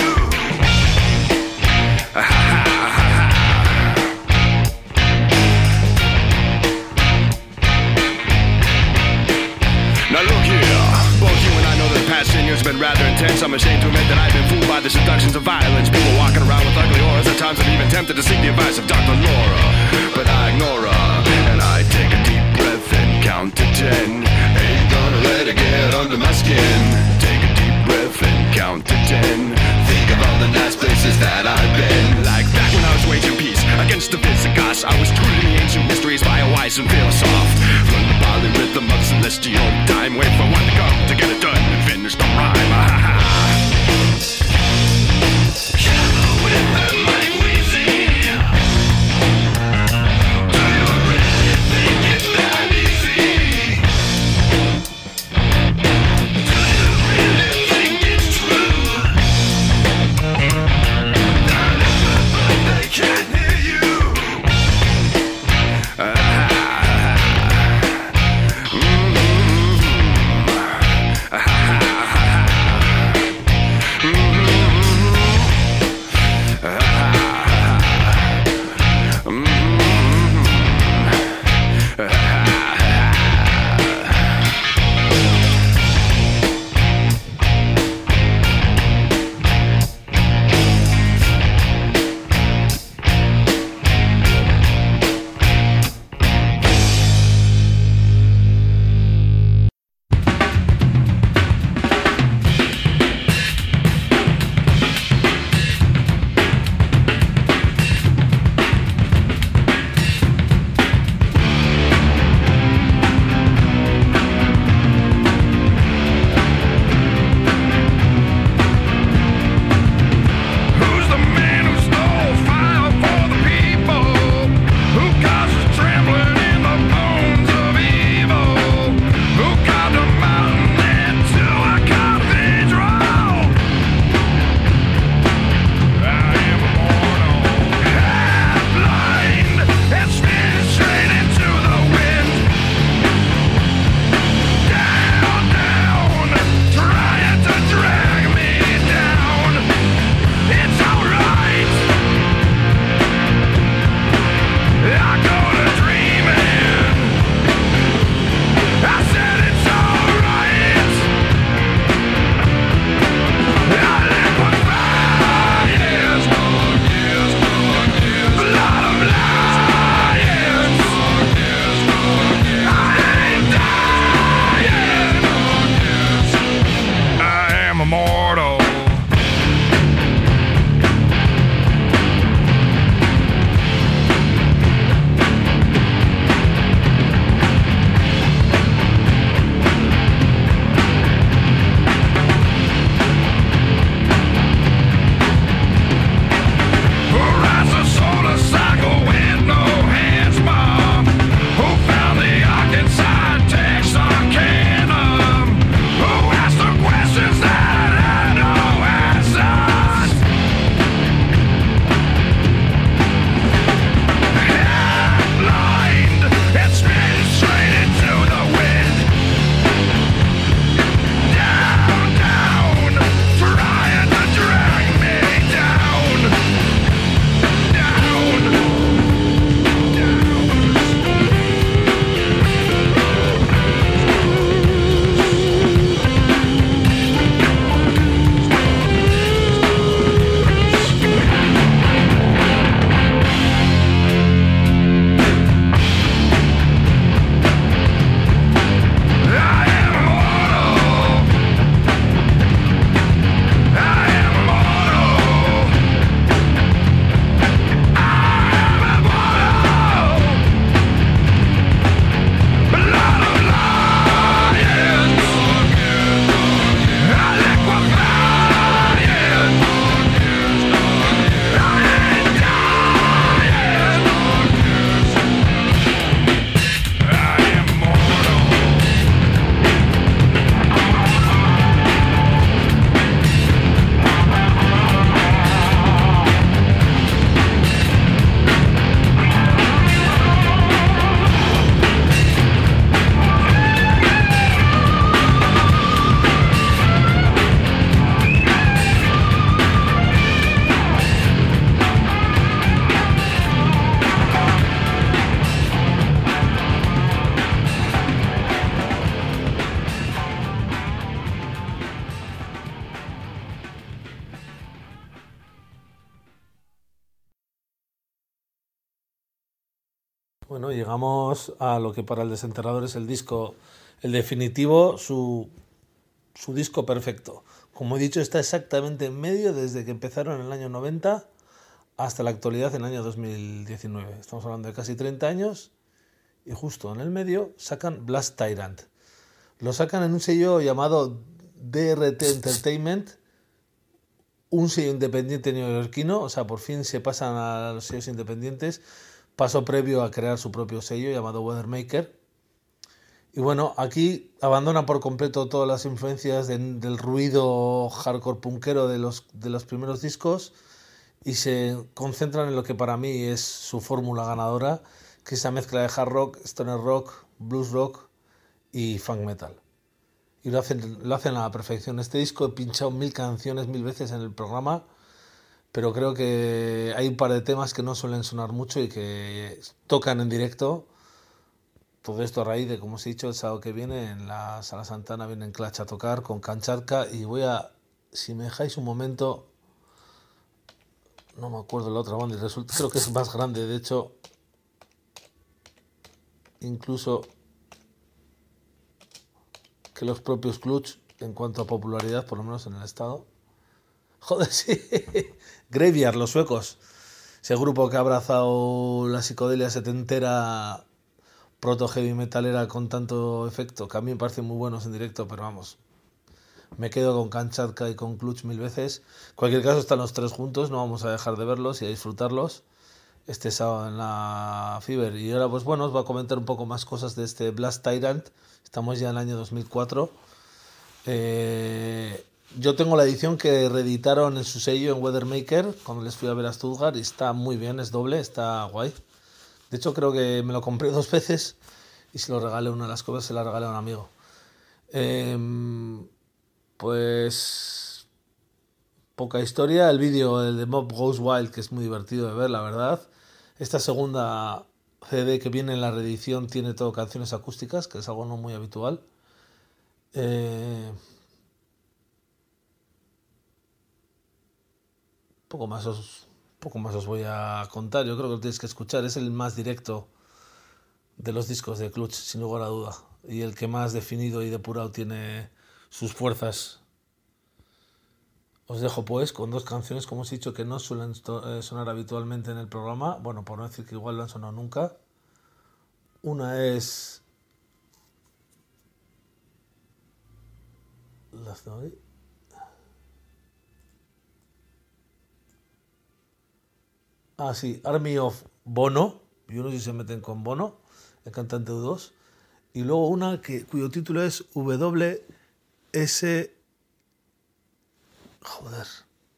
B: Now look here, both you and I know that the past ten years have been rather intense. I'm ashamed to admit that I've been fooled by the seductions of violence. People walking around with ugly auras. At times I've even tempted to seek the advice of Doctor Laura, but I ignore her, and I take a deep breath and count to ten. Ain't gonna let it get under my skin. Take a deep breath and count to ten. Think of all the nice places that I've been. Like back when I was waging peace against the Visigoths, I was rooted in the ancient mysteries by a wise and philosoph. From the polyrhythm of celestial time, wait for one to come to get it done and finish the rhyme. Ha ha ha. Kill with that money we see. Do you really think it's that easy? Do you really think it's true? Not everybody, they can't hear you. Ah, mm-hmm.
A: Bueno, llegamos a lo que para el desenterrador es el disco, el definitivo, su, su disco perfecto. Como he dicho, está exactamente en medio desde que empezaron en el año noventa hasta la actualidad en el año dos mil diecinueve. Estamos hablando de casi treinta años y justo en el medio sacan Blast Tyrant. Lo sacan en un sello llamado D R T Entertainment, un sello independiente neoyorquino, o sea, por fin se pasan a los sellos independientes, paso previo a crear su propio sello llamado Weathermaker. Y bueno, aquí abandonan por completo todas las influencias de, del ruido hardcore punkero de los, de los primeros discos y se concentran en lo que para mí es su fórmula ganadora, que es esa mezcla de hard rock, stoner rock, blues rock y funk metal. Y lo hacen, lo hacen a la perfección. Este disco he pinchado mil canciones mil veces en el programa, pero creo que hay un par de temas que no suelen sonar mucho y que tocan en directo. Todo esto a raíz de, como os he dicho, el sábado que viene en la Sala Santana vienen Clutch a tocar con Kamchatka y voy a, si me dejáis un momento, no me acuerdo la otra banda y resulta, creo que es más grande, de hecho, incluso que los propios Clutch en cuanto a popularidad, por lo menos en el estado. Joder, sí, Graveyard, los suecos, ese grupo que ha abrazado la psicodelia setentera proto heavy metalera con tanto efecto, que a mí me parecen muy buenos en directo, pero vamos, me quedo con Kamchatka y con Clutch mil veces. En cualquier caso están los tres juntos, no vamos a dejar de verlos y a disfrutarlos este sábado en la Fever. Y ahora pues bueno, os voy a comentar un poco más cosas de este Blast Tyrant. Estamos ya en el año dos mil cuatro. Eh, yo tengo la edición que reeditaron en su sello en Weathermaker cuando les fui a ver a Stuttgart y está muy bien, es doble, está guay. De hecho, creo que me lo compré dos veces y se lo regalé, una de las cosas se la regalé a un amigo. Eh, pues poca historia. El vídeo, el de Mob Goes Wild, que es muy divertido de ver, la verdad. Esta segunda C D que viene en la reedición tiene todo canciones acústicas, que es algo no muy habitual. Eh, poco más os... Poco más os voy a contar, yo creo que lo tenéis que escuchar, es el más directo de los discos de Clutch, sin lugar a duda, y el que más definido y depurado tiene sus fuerzas. Os dejo pues con dos canciones, como os he dicho, que no suelen sonar habitualmente en el programa, bueno, por no decir que igual no han sonado nunca. Una es... las doy... Ah, sí, Army of Bono. Yo no sé si se meten con Bono, el cantante U dos. Y luego una que, cuyo título es W S... Joder.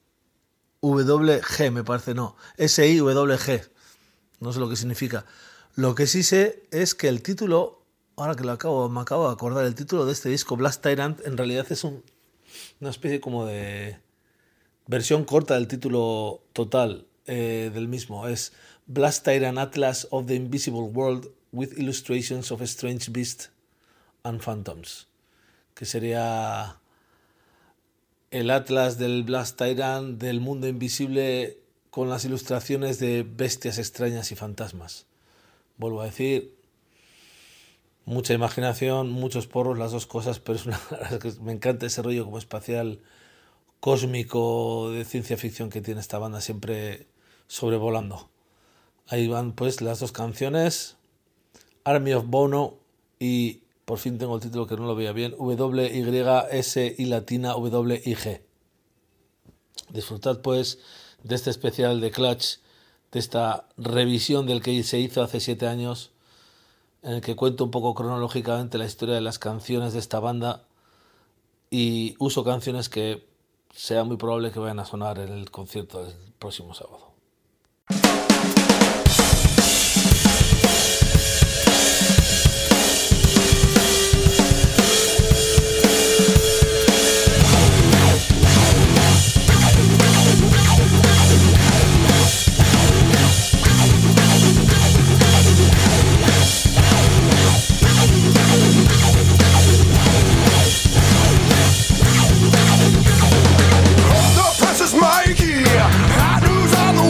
A: W G, me parece, no. S I W G. No sé lo que significa. Lo que sí sé es que el título, ahora que lo acabo, me acabo de acordar, el título de este disco, Blast Tyrant, en realidad es un, una especie como de versión corta del título total. Eh, del mismo, es Blast Tyrant Atlas of the Invisible World with Illustrations of Strange Beasts and Phantoms, que sería el Atlas del Blast Tyrant del mundo invisible con las ilustraciones de bestias extrañas y fantasmas. Vuelvo a decir, mucha imaginación, muchos porros, las dos cosas, pero es una, me encanta ese rollo como espacial cósmico de ciencia ficción que tiene esta banda, siempre sobrevolando. Ahí van pues las dos canciones, Army of Bono y por fin tengo el título que no lo veía bien, W Y S I latina W I G. Disfrutad pues de este especial de Clutch, de esta revisión del que se hizo hace siete años, en el que cuento un poco cronológicamente la historia de las canciones de esta banda y uso canciones que sea muy probable que vayan a sonar en el concierto del próximo sábado.
B: The press is Mikey. Hot news on the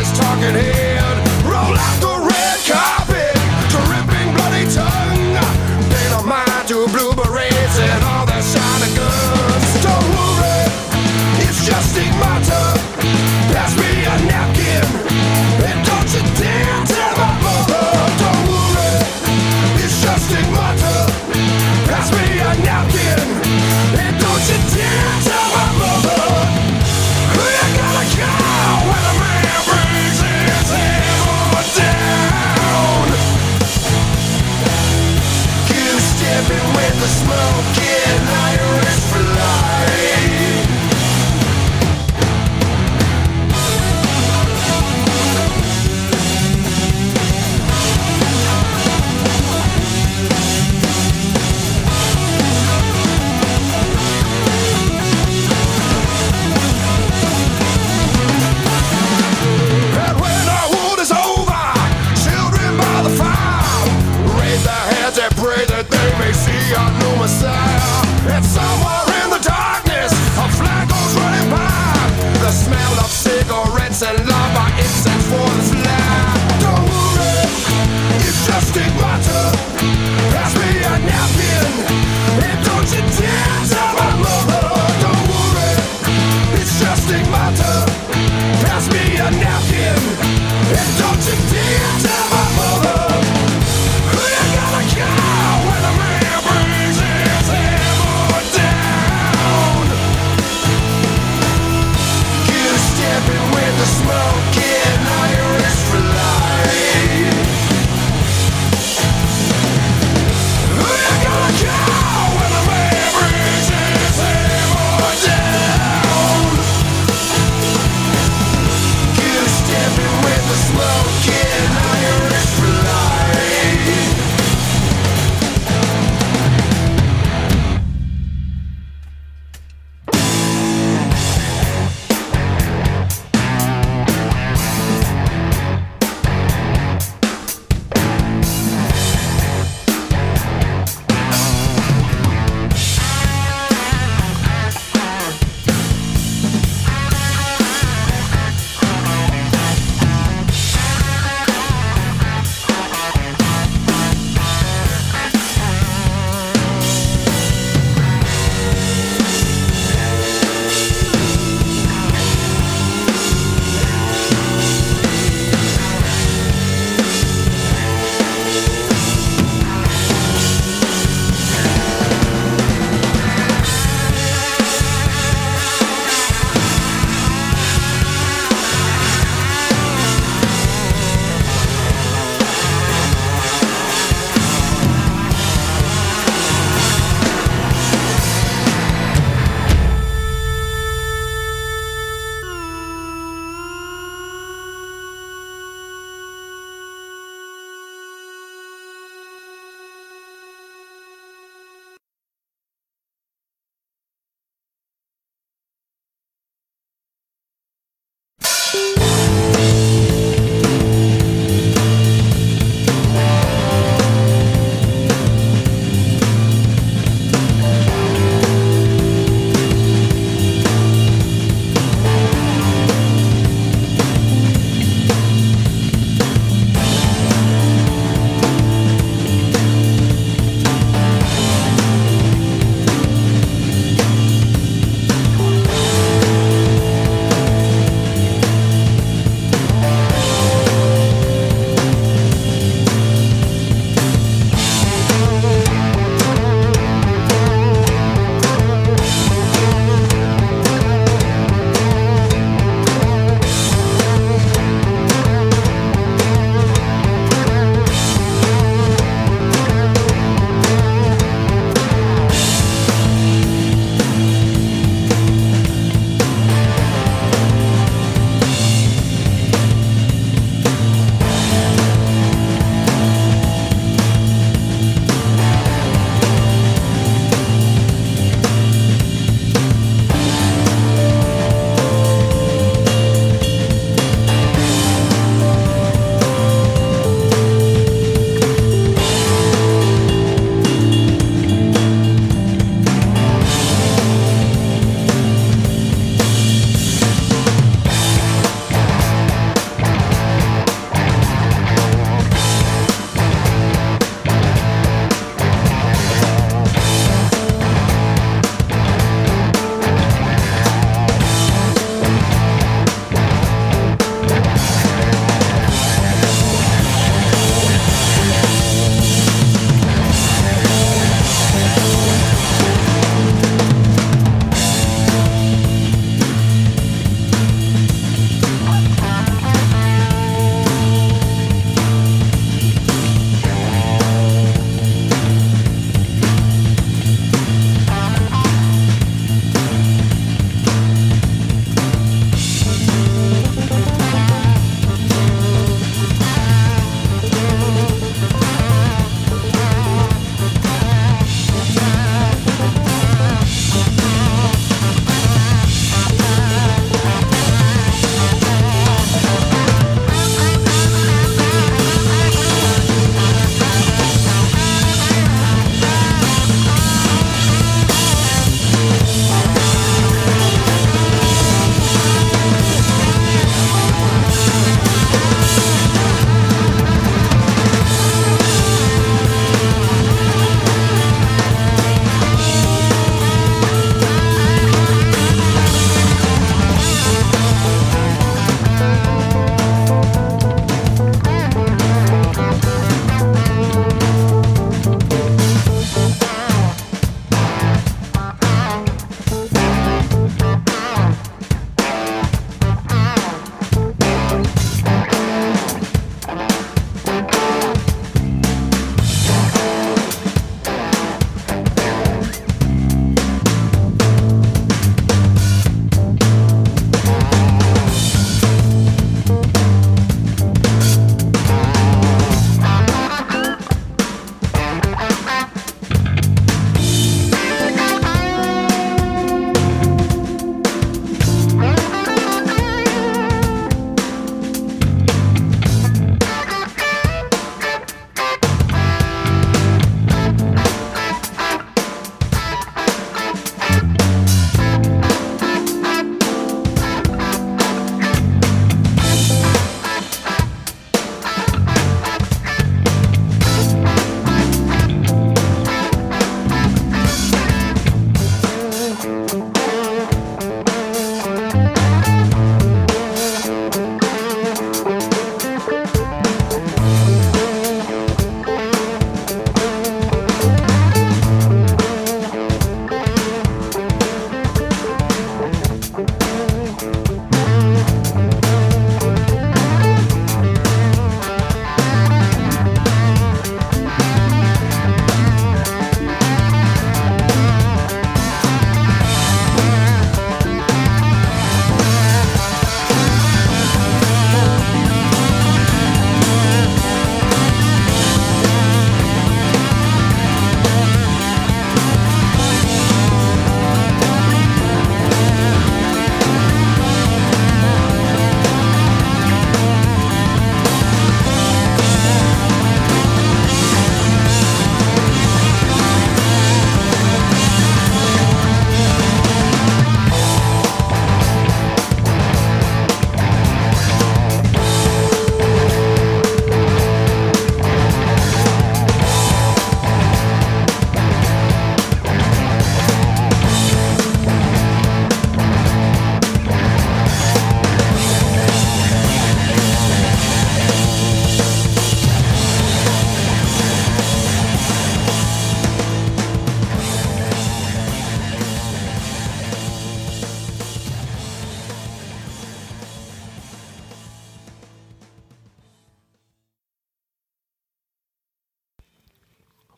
B: his talking head. Roll out the red carpet, dripping bloody tongue. Dynamite to blueberries and all the shiny guns. Don't worry, it's just stigmata. Pass me a napkin, and don't you dare tell my mother. Don't worry, it's just stigmata. Pass me a napkin, and don't you dare tell my mother. Who you gonna call when a man brings his head?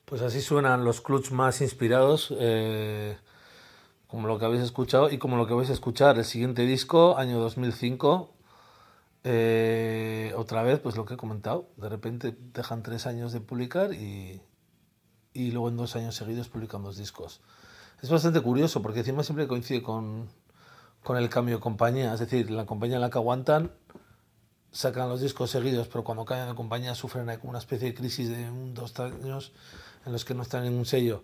A: Pues así suenan los Clutch más inspirados, eh, como lo que habéis escuchado y como lo que vais a escuchar. El siguiente disco, año dos mil cinco, eh, otra vez, pues lo que he comentado. De repente dejan tres años de publicar y, y luego en dos años seguidos publican dos discos. Es bastante curioso porque encima siempre coincide con, con el cambio de compañía. Es decir, la compañía en la que aguantan sacan los discos seguidos, pero cuando cambian de compañía sufren una especie de crisis de un, dos años en los que no están en ningún sello.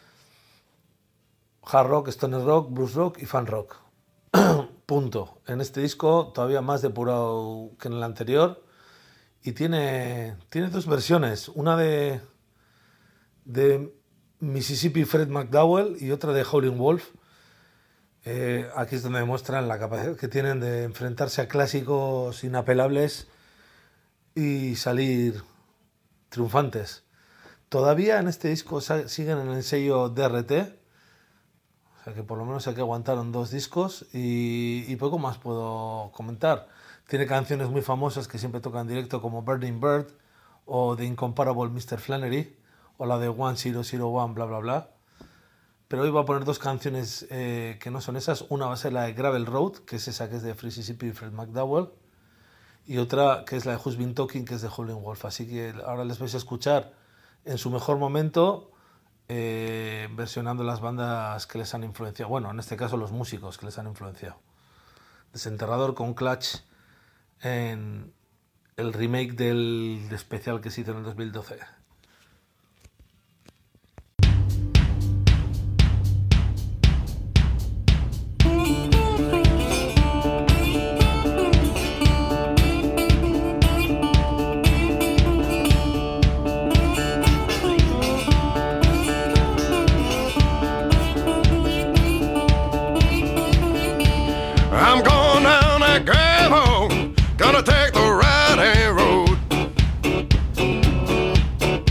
A: Hard rock, stoner rock, blues rock y fan rock. Punto. En este disco todavía más depurado que en el anterior y tiene, tiene dos versiones, una de, de Mississippi Fred McDowell y otra de Howlin' Wolf. Eh, aquí es donde demuestran la capacidad que tienen de enfrentarse a clásicos inapelables y salir triunfantes. Todavía en este disco siguen en el sello D R T, o sea que por lo menos aquí aguantaron dos discos y, y poco más puedo comentar. Tiene canciones muy famosas que siempre tocan en directo como Burning Bird o The Incomparable mister Flannery o la de one cero cero one bla bla bla. Pero hoy voy a poner dos canciones eh, que no son esas. Una va a ser la de Gravel Road, que es esa que es de Mississippi Fred McDowell, y otra que es la de Who's Been Talking, que es de Howlin' Wolf. Así que ahora les vais a escuchar en su mejor momento, eh, versionando las bandas que les han influenciado. Bueno, en este caso los músicos que les han influenciado. Desenterrador con Clutch en el remake del especial que se hizo en el dos mil doce.
B: I'm going down that grab hole, gonna take the right hand road.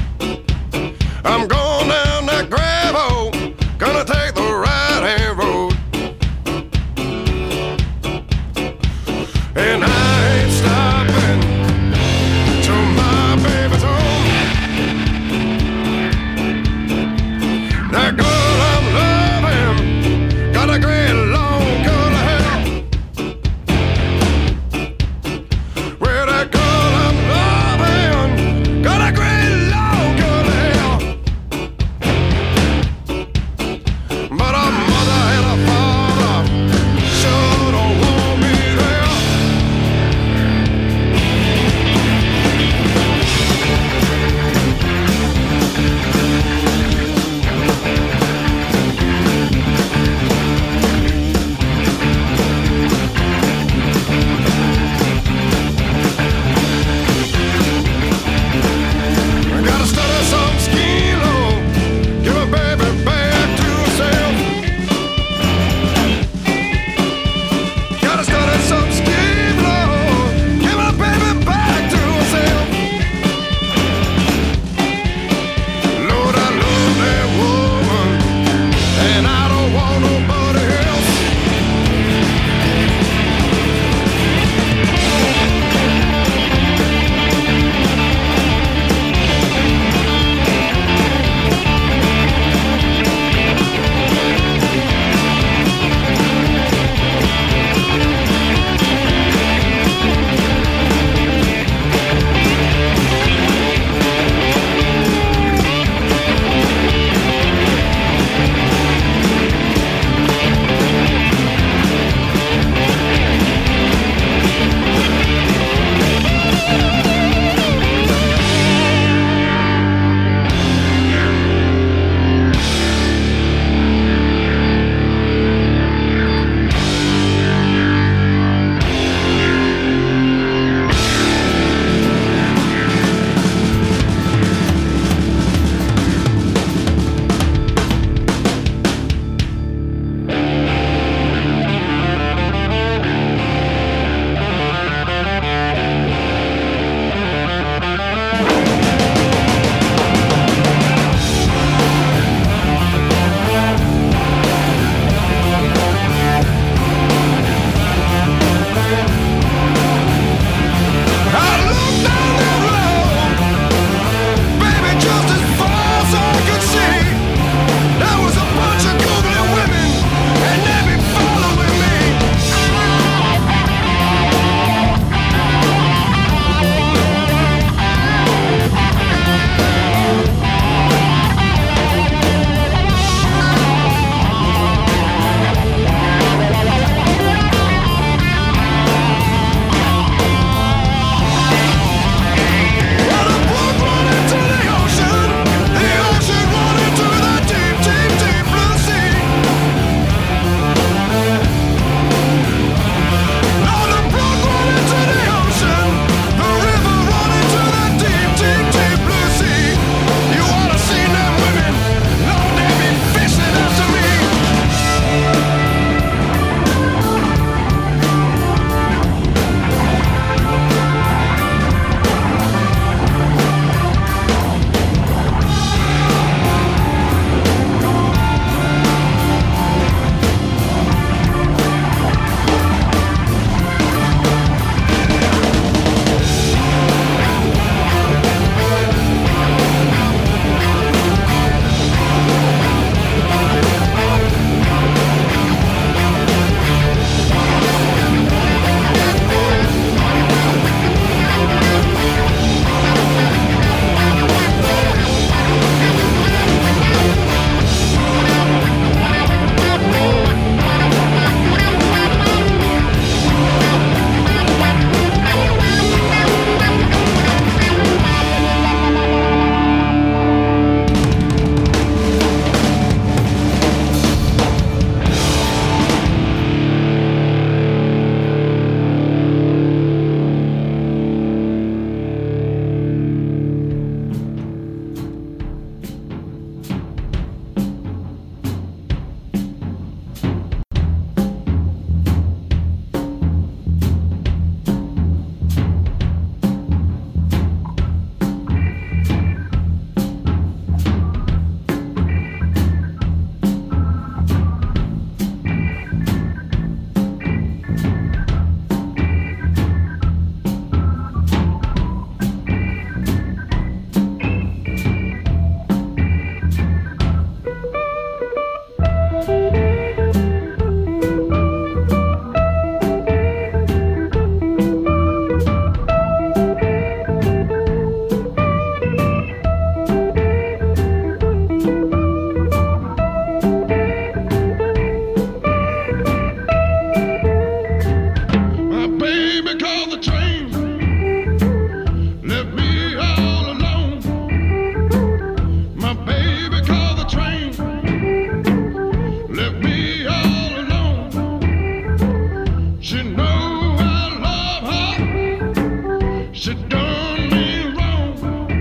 B: She done me wrong.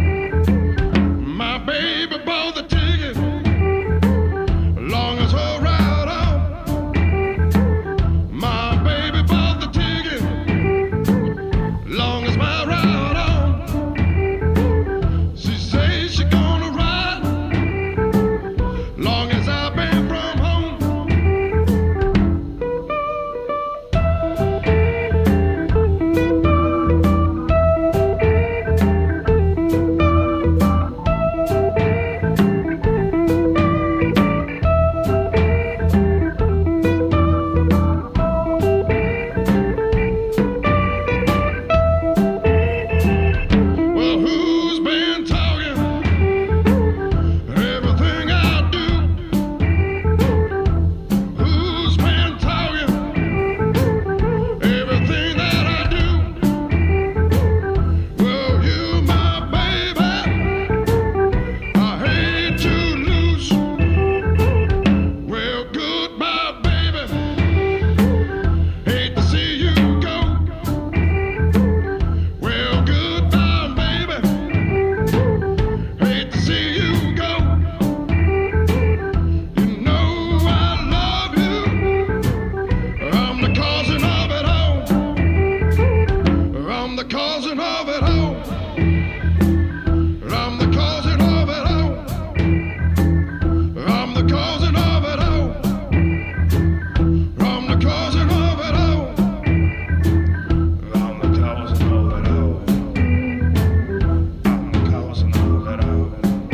B: My baby bought the ticket, long as her ride on. My baby bought the ticket, long as my ride on. She says she gonna ride, long as I've been from home. Well, who's been talking? Everything I do. Who's been talking? Everything that I do. Well, you, my baby, I hate to lose. Well, goodbye, baby. Hate to see you go. Well, goodbye, baby. Hate to see you go. You know I love you. I'm the causing of it all. I'm the causing of it all. I'm the causing of it all. I'm the causing of it all. I'm the causing of it all. I'm the causing of it all. I'm the causing of it all.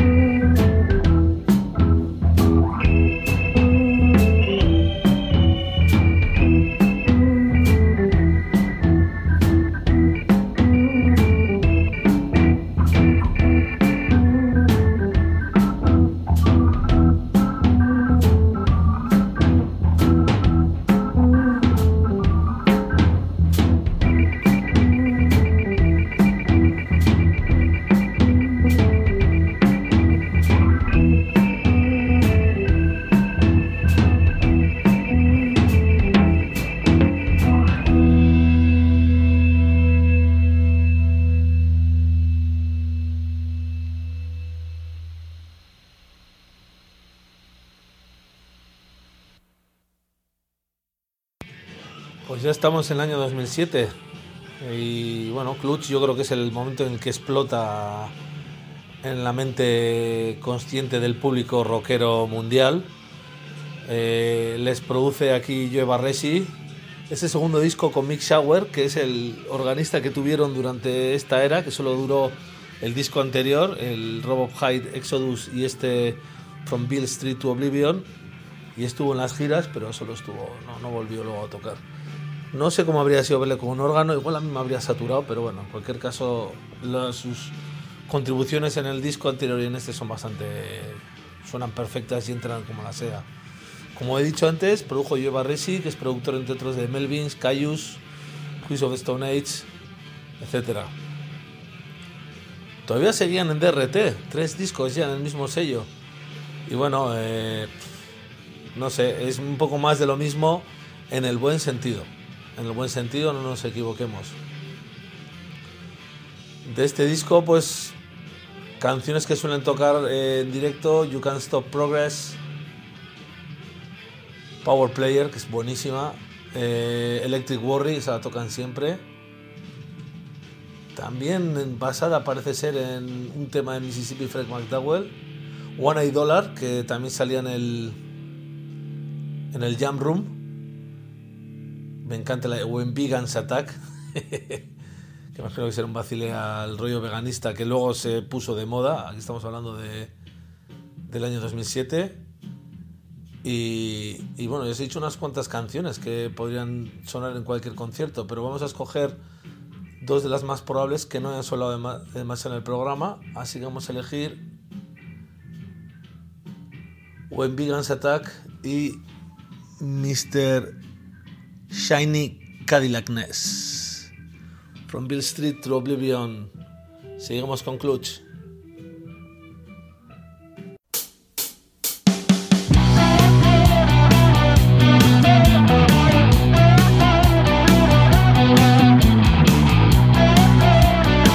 A: Pues ya estamos en el año dos mil siete y bueno, Clutch yo creo que es el momento en el que explota en la mente consciente del público rockero mundial. Eh, les produce aquí Joe Barresi ese segundo disco con Mick Shower, que es el organista que tuvieron durante esta era, que solo duró el disco anterior, el Rob of Hyde, Exodus y este From Beale Street to Oblivion, y estuvo en las giras, pero solo estuvo, no, no volvió luego a tocar. No sé cómo habría sido verle con un órgano, igual a mí me habría saturado, pero bueno, en cualquier caso las, sus contribuciones en el disco anterior y en este son bastante, suenan perfectas y entran como la sea. Como he dicho antes, produjo Joe Barresi, que es productor entre otros de Melvins, Caius, Queens of the Stone Age, etcétera. Todavía seguían en D R T, tres discos ya en el mismo sello. Y bueno, eh, no sé, es un poco más de lo mismo en el buen sentido. En el buen sentido, no nos equivoquemos. De este disco, pues, canciones que suelen tocar eh, en directo: You Can't Stop Progress, Power Player, que es buenísima, eh, Electric Worry, esa la tocan siempre. También en basada parece ser en un tema de Mississippi Fred McDowell, One Eight Dollar, que también salía en el en el Jam Room. Me encanta la When Vegans Attack, que imagino que será un vacile al rollo veganista que luego se puso de moda. Aquí estamos hablando de del año dos mil siete. Y, y bueno, ya os he dicho unas cuantas canciones que podrían sonar en cualquier concierto, pero vamos a escoger dos de las más probables que no hayan sonado demasiado en el programa, así que vamos a elegir When Vegans Attack y mister Shiny Cadillacness. From Beale Street to Oblivion. Seguimos con Clutch.
B: We'll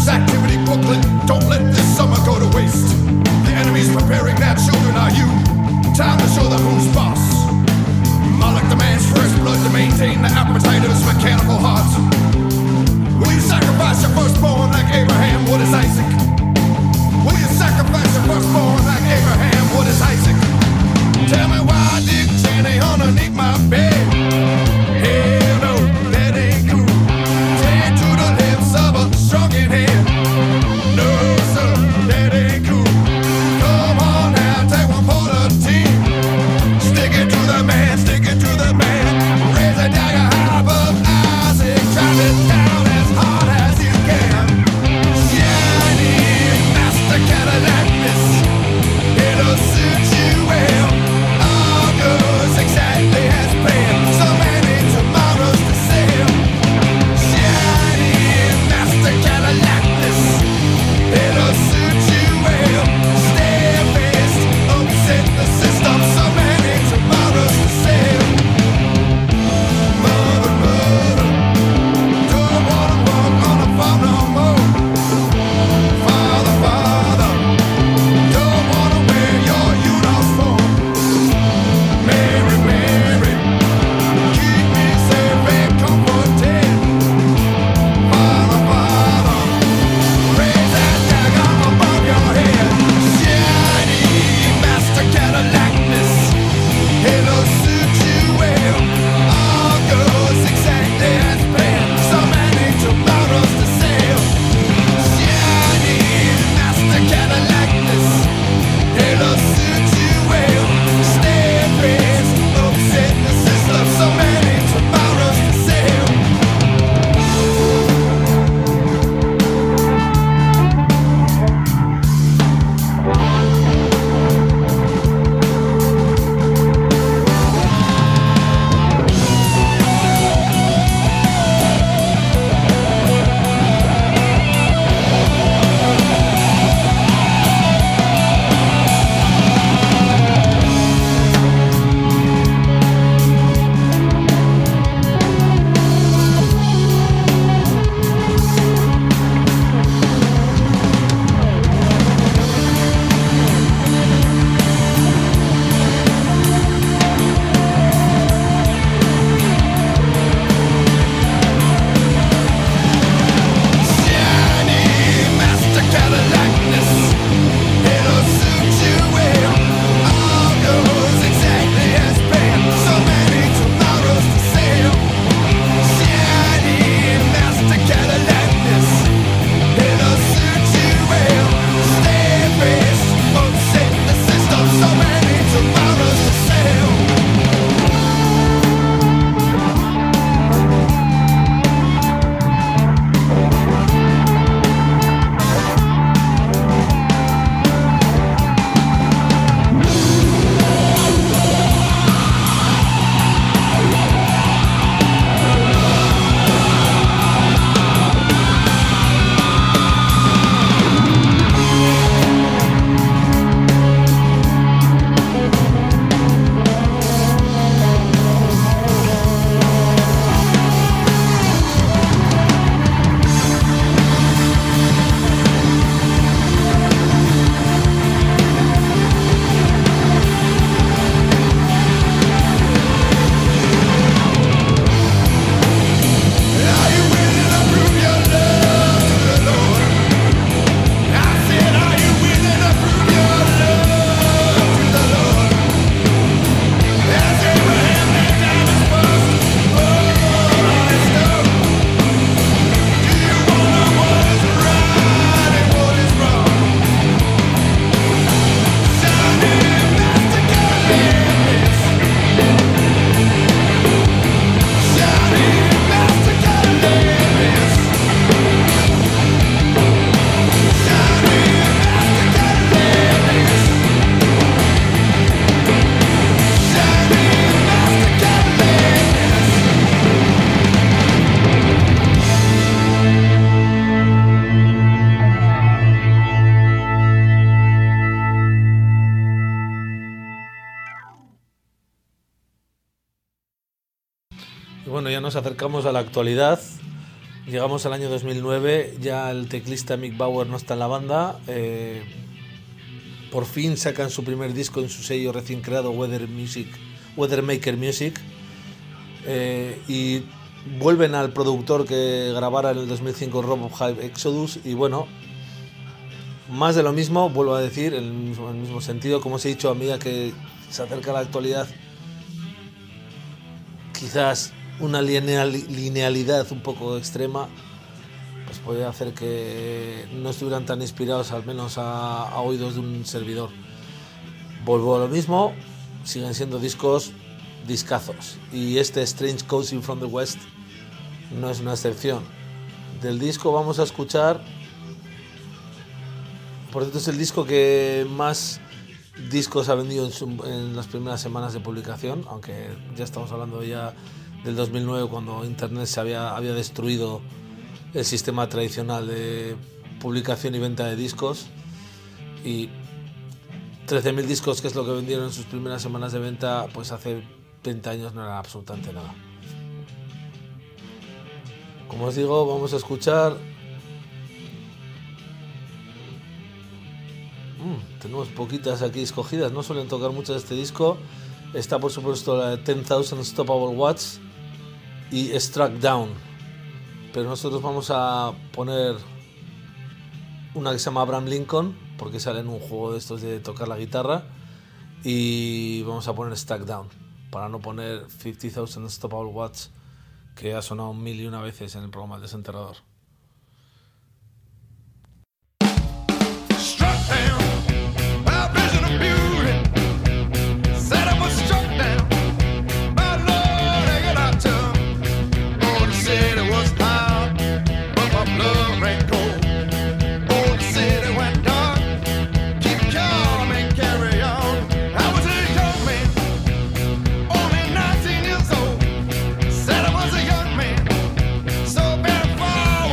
B: this activity booklet. Don't let this summer go to waste. The enemy's preparing their children, are you? Time to show them who's boss. Moloch demands fresh blood to maintain the appetite of his mechanical heart. Will you sacrifice your firstborn like Abraham? What is Isaac? Will you sacrifice your firstborn like Abraham? What is Isaac? Tell me why Dick Cheney underneath my bed. Hell no, that ain't cool. Take to the lips of a shrunken head. No sir, that ain't cool. Come on now, take one for the team. Stick it to the man, stick it to the man. Raise a dagger high above Isaac. Drive it down as hard as you can. Shiny master Cadillac, this it'll suit you well. All goes exactly as planned. So many tomorrows to sail. Shiny master Cadillac, this it'll suit you well. Stay fast, upset the system. So many tomorrows to sail. Mother, mother, don't wanna walk on the farm no more. Father, father, don't wanna wear your uniform. Mary, Mary, keep me safe and comforted. Father, father, raise that dagger above your head. Shiny master Cadillac, this it'll suit you well. All goes exactly as planned. So many tomorrows to sail. Shiny master Cadillac, this it'll suit you well. Stay fast, upset the system. So many tomorrows to sail. Shiny master Cadillac, this it'll suit you well. All goes exactly as planned. So many tomorrows to sail. Shiny master Cadillac, this it'll suit you well. Stay fast, upset the system. So many tomorrows to sail. Are you willing to prove your love to the Lord? I said, are you willing to prove your love to the Lord? As Abraham laid down his first born on his stone. Do you wanna know what is right and what is wrong? Shiny master Cadillac, shiny master Cadillac, shiny master Cadillac, shiny master Cadillac.
A: Y bueno, ya nos acercamos a la actualidad. Llegamos al año dos mil nueve, ya el teclista Mick Bauer no está en la banda. Eh, por fin sacan su primer disco en su sello recién creado, Weather Music, Weathermaker Music. Eh, y vuelven al productor que grabara en el dos mil cinco Rob of Hype Exodus. Y bueno, más de lo mismo, vuelvo a decir, en el mismo, en el mismo sentido. Como os he dicho, a medida que se acerca la actualidad, quizás una lineal, linealidad un poco extrema pues puede hacer que no estuvieran tan inspirados, al menos a, a oídos de un servidor. Vuelvo a lo mismo, siguen siendo discos discazos, y este Strange Cousin from the West no es una excepción. Del disco vamos a escuchar, por cierto, es el disco que más discos ha vendido en, su, en las primeras semanas de publicación, aunque ya estamos hablando ya del dos mil nueve, cuando Internet se había, había destruido el sistema tradicional de publicación y venta de discos, y trece mil discos, que es lo que vendieron en sus primeras semanas de venta, pues hace veinte años no era absolutamente nada. Como os digo, vamos a escuchar... Mm, tenemos poquitas aquí escogidas, no suelen tocar mucho de este disco. Está por supuesto la ten thousand Unstoppable Watts y Struck Down, pero nosotros vamos a poner una que se llama Abraham Lincoln, porque sale en un juego de estos de tocar la guitarra, y vamos a poner Struck Down, para no poner fifty thousand Unstoppable Watts, que ha sonado mil y una veces en el programa El Desenterrador.
B: So very far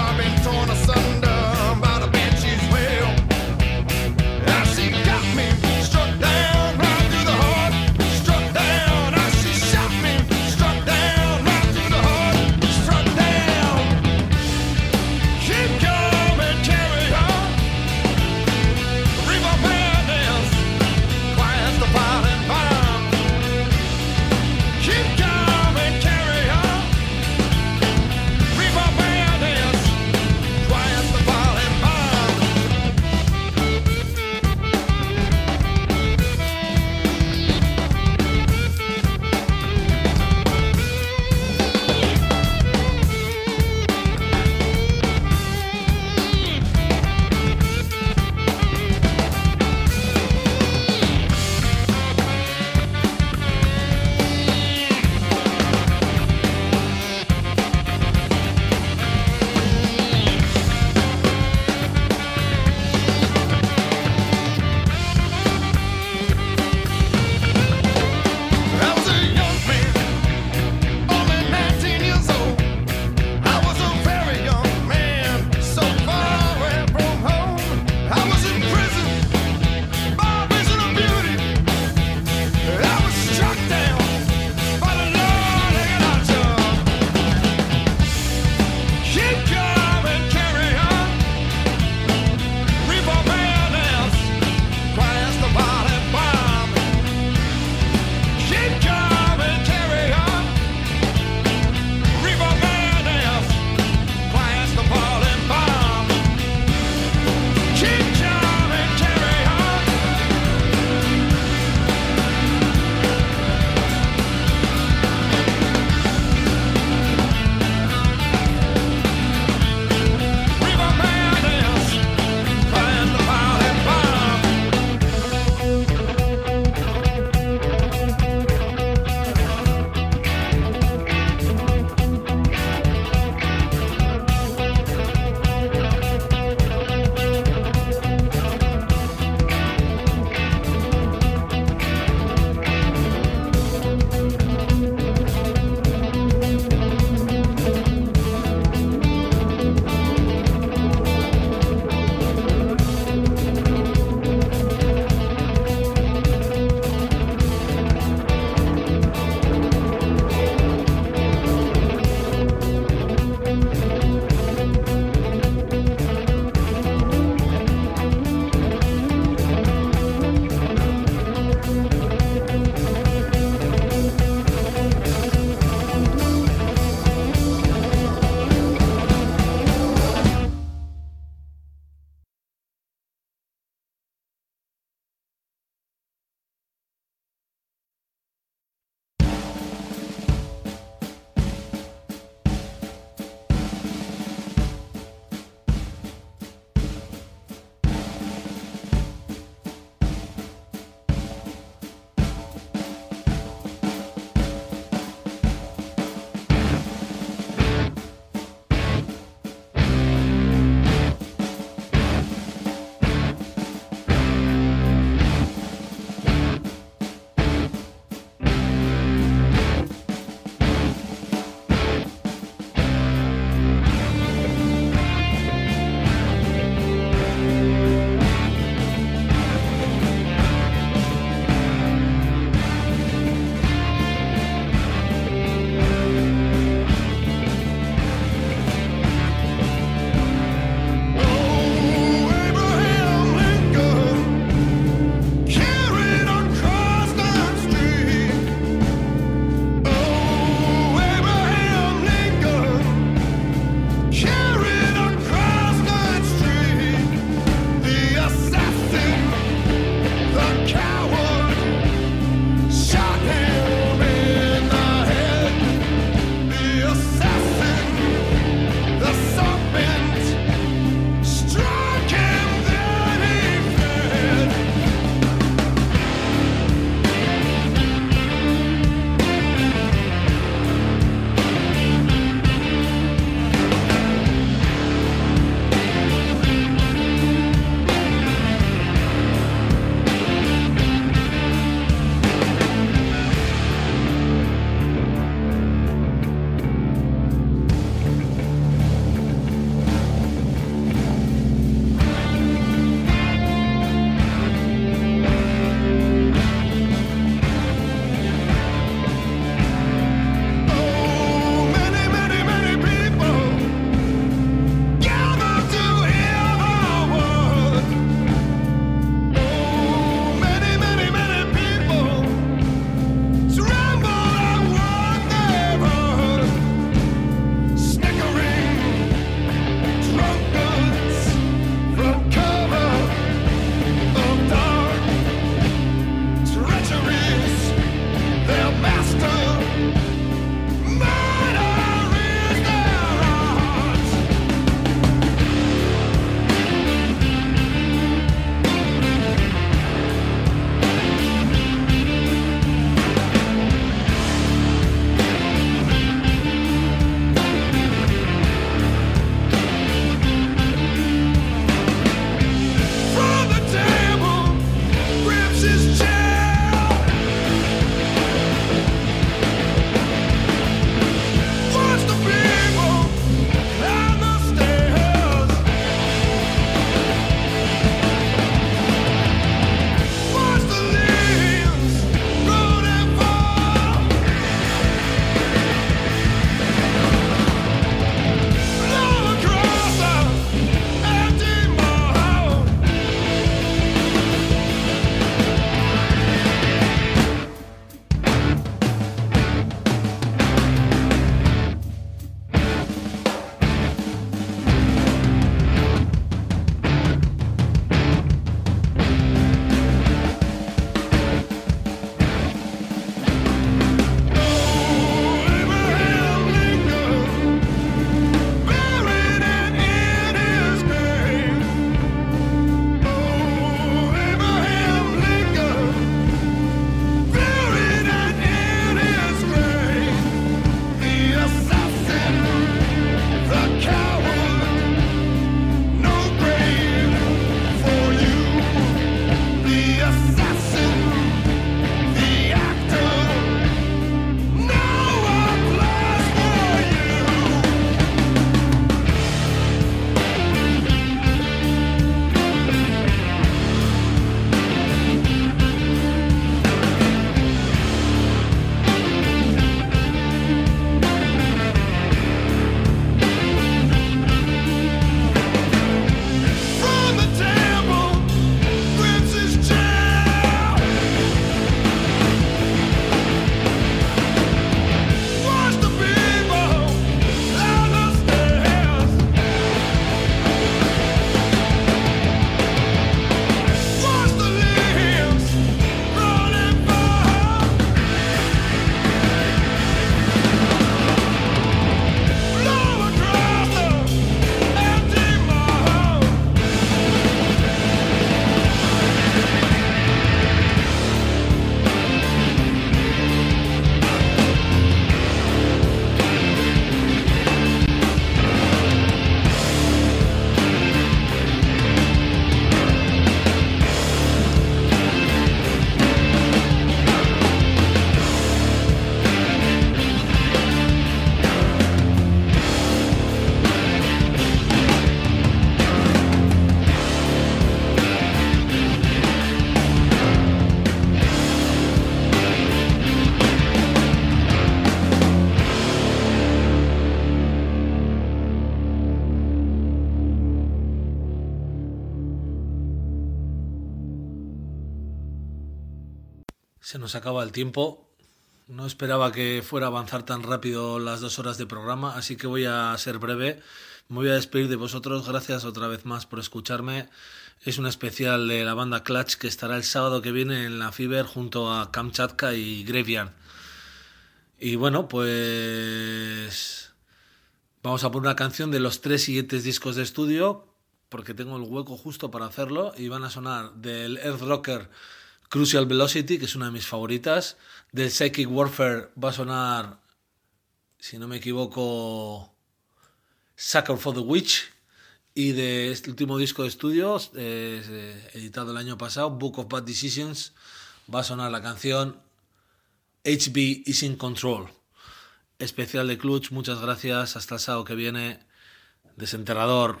A: Se nos acaba el tiempo. No esperaba que fuera a avanzar tan rápido las dos horas de programa, así que voy a ser breve. Me voy a despedir de vosotros. Gracias otra vez más por escucharme. Es un especial de la banda Clutch que estará el sábado que viene en la Fever junto a Kamchatka y Graveyard. Y bueno, pues vamos a poner una canción de los tres siguientes discos de estudio, porque tengo el hueco justo para hacerlo, y van a sonar del Earth Rocker Crucial Velocity, que es una de mis favoritas. Del Psychic Warfare va a sonar, si no me equivoco, Sucker for the Witch. Y de este último disco de estudios, eh, editado el año pasado, Book of Bad Decisions, va a sonar la canción H B is in Control. Especial de Clutch, muchas gracias. Hasta el sábado que viene. Desenterrador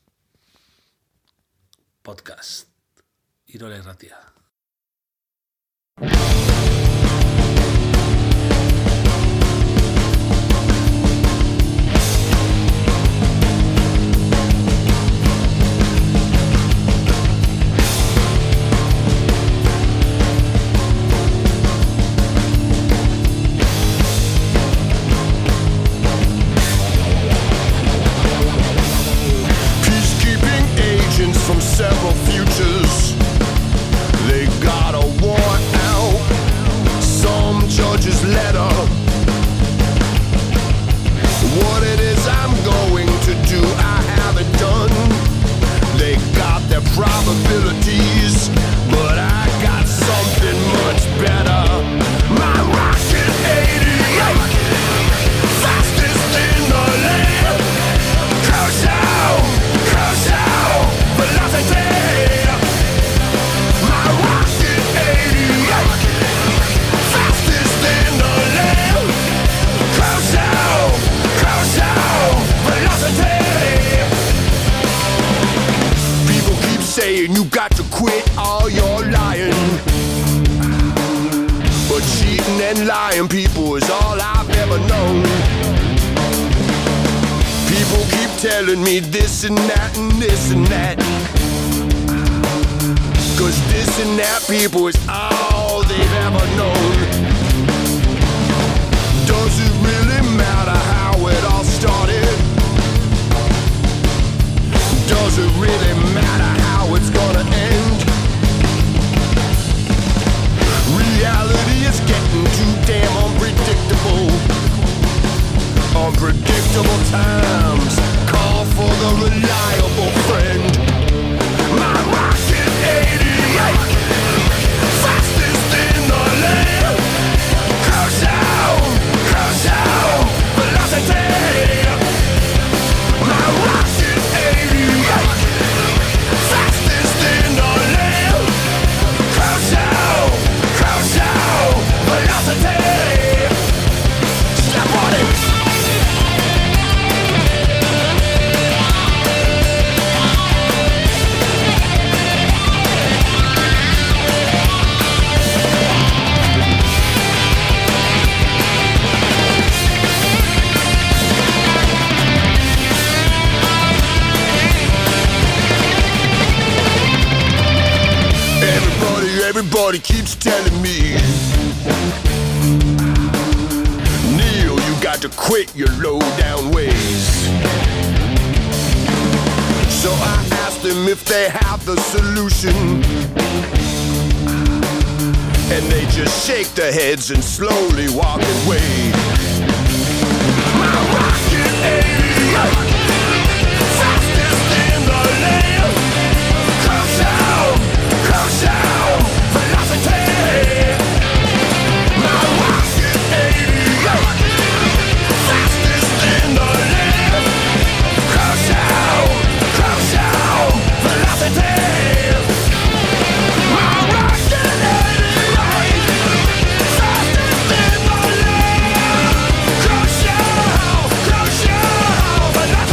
A: Podcast. Irola Irratia.
B: From several futures, they got a warrant out. Some judge's letter. What it is I'm going to do, I haven't done. They got their probabilities, but I got something much better. My rocket eighty-eight, fastest in the land. Crush out, crush out. Velocity, my rocket eighty-eight, fastest in the land. Crush out, crush out, velocity. People keep saying you got to quit all your lying, but cheating and lying, people, is all I've ever known. People keep telling me this and that and this and that, cause this and that, people, is all they've ever known. Does it really matter how it all started? Does it really matter how it's gonna end? Reality is getting too damn unpredictable. Unpredictable times call for the reliable friend. My rocket eighty-eight, fastest in the land. Crush out, crush out, velocity. My rocket eighty-eight, fastest in the land. Crush out, crush out, velocity. Step on it. Everybody keeps telling me, Neil, you got to quit your low down ways. So I asked them if they have the solution, and they just shake their heads and slowly walk away. My rocket eighty-eight, fastest in the land. Crush out, crush out, velocity. My rocket eighty-eight, fastest in the land. Crush out, crush out, velocity. My rocket eighty-eight, fastest in the land. Crush out, crush out, velocity.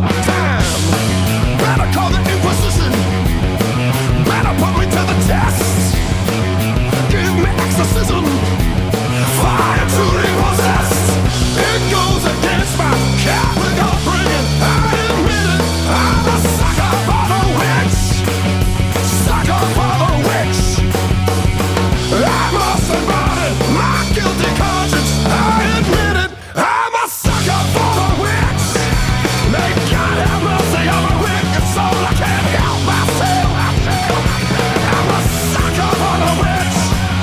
B: Damn, better call the Inquisition. Better put me to the test. Give me exorcism. Fire truly possessed. It goes against my Catholic upbringing. I admit it. I'm a sucker for the witch. Sucker for the witch. I must admit it. My guilty conscience. I admit it. I'm a sucker for the witch. May God have mercy on my wicked soul. I can't help myself. I'm a sucker for the witch.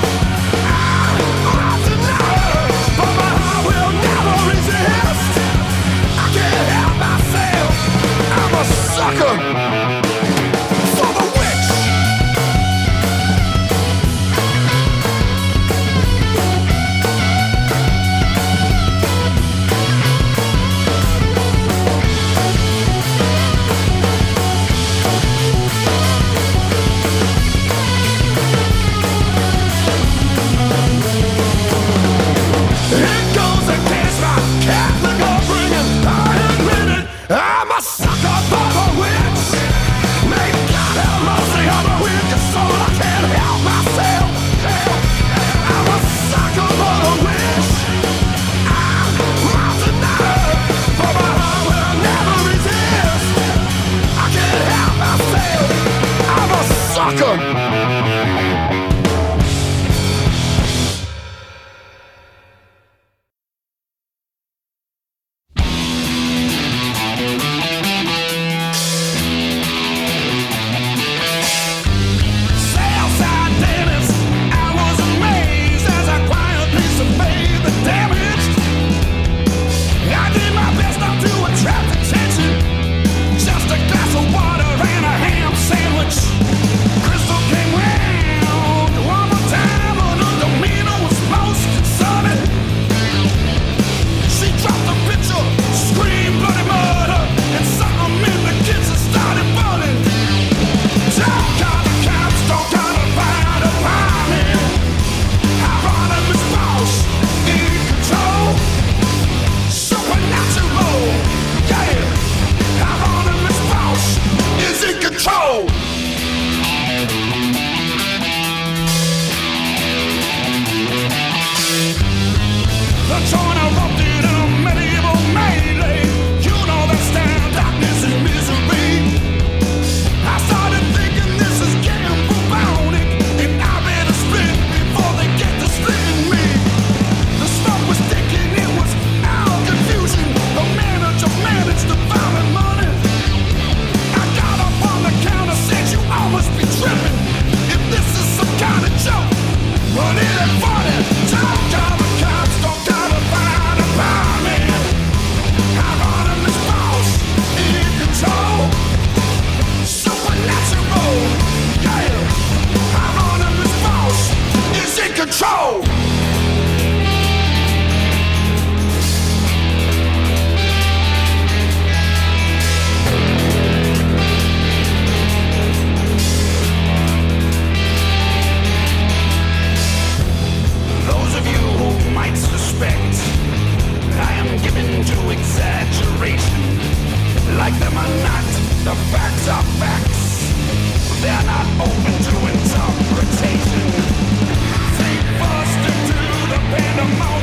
B: I'm denied, but my heart will never resist. I can't help myself. I'm a sucker for the witch. It goes against my Catholic upbringing. I admit it. I'm a sucker for the witch. May God have mercy on my wicked soul. I can't help myself. I'm a sucker for the witch. I'm mountain denied, but my heart will never resist. I can't help myself. I'm a sucker. Southside Dennis, I was amazed as I quietly surveyed the damage. I did my best not to attract attention. Just a glass of water and a ham sandwich. Crystal came round one more time, and her demeanor was most concerning. She dropped the picture, screamed bloody murder, and something in the kitchen started burning. Don't call the cops, don't call the fire department. Hieronymus Bosch, in control. Supernatural, yeah. Hieronymus Bosch is in control. The joint erupted in a medieval melee. You know that stand darkness and misery. I started thinking this is getting bubonic, and I better split before they get to splitting me. The smoke was sticking, it was all confusion. The manager managed to find me money. I got up on the counter, said you all must be tripping. If this is some kind of joke, run it and funny. Don't call the cops, don't call the fire department. Hieronymus Bosch in control. Supernatural, yeah. Hieronymus Bosch is in control. Those of you who might suspect I am given to exaggeration, like them or not, the facts are facts. They're not open to interpretation. Think first into the pandemonium.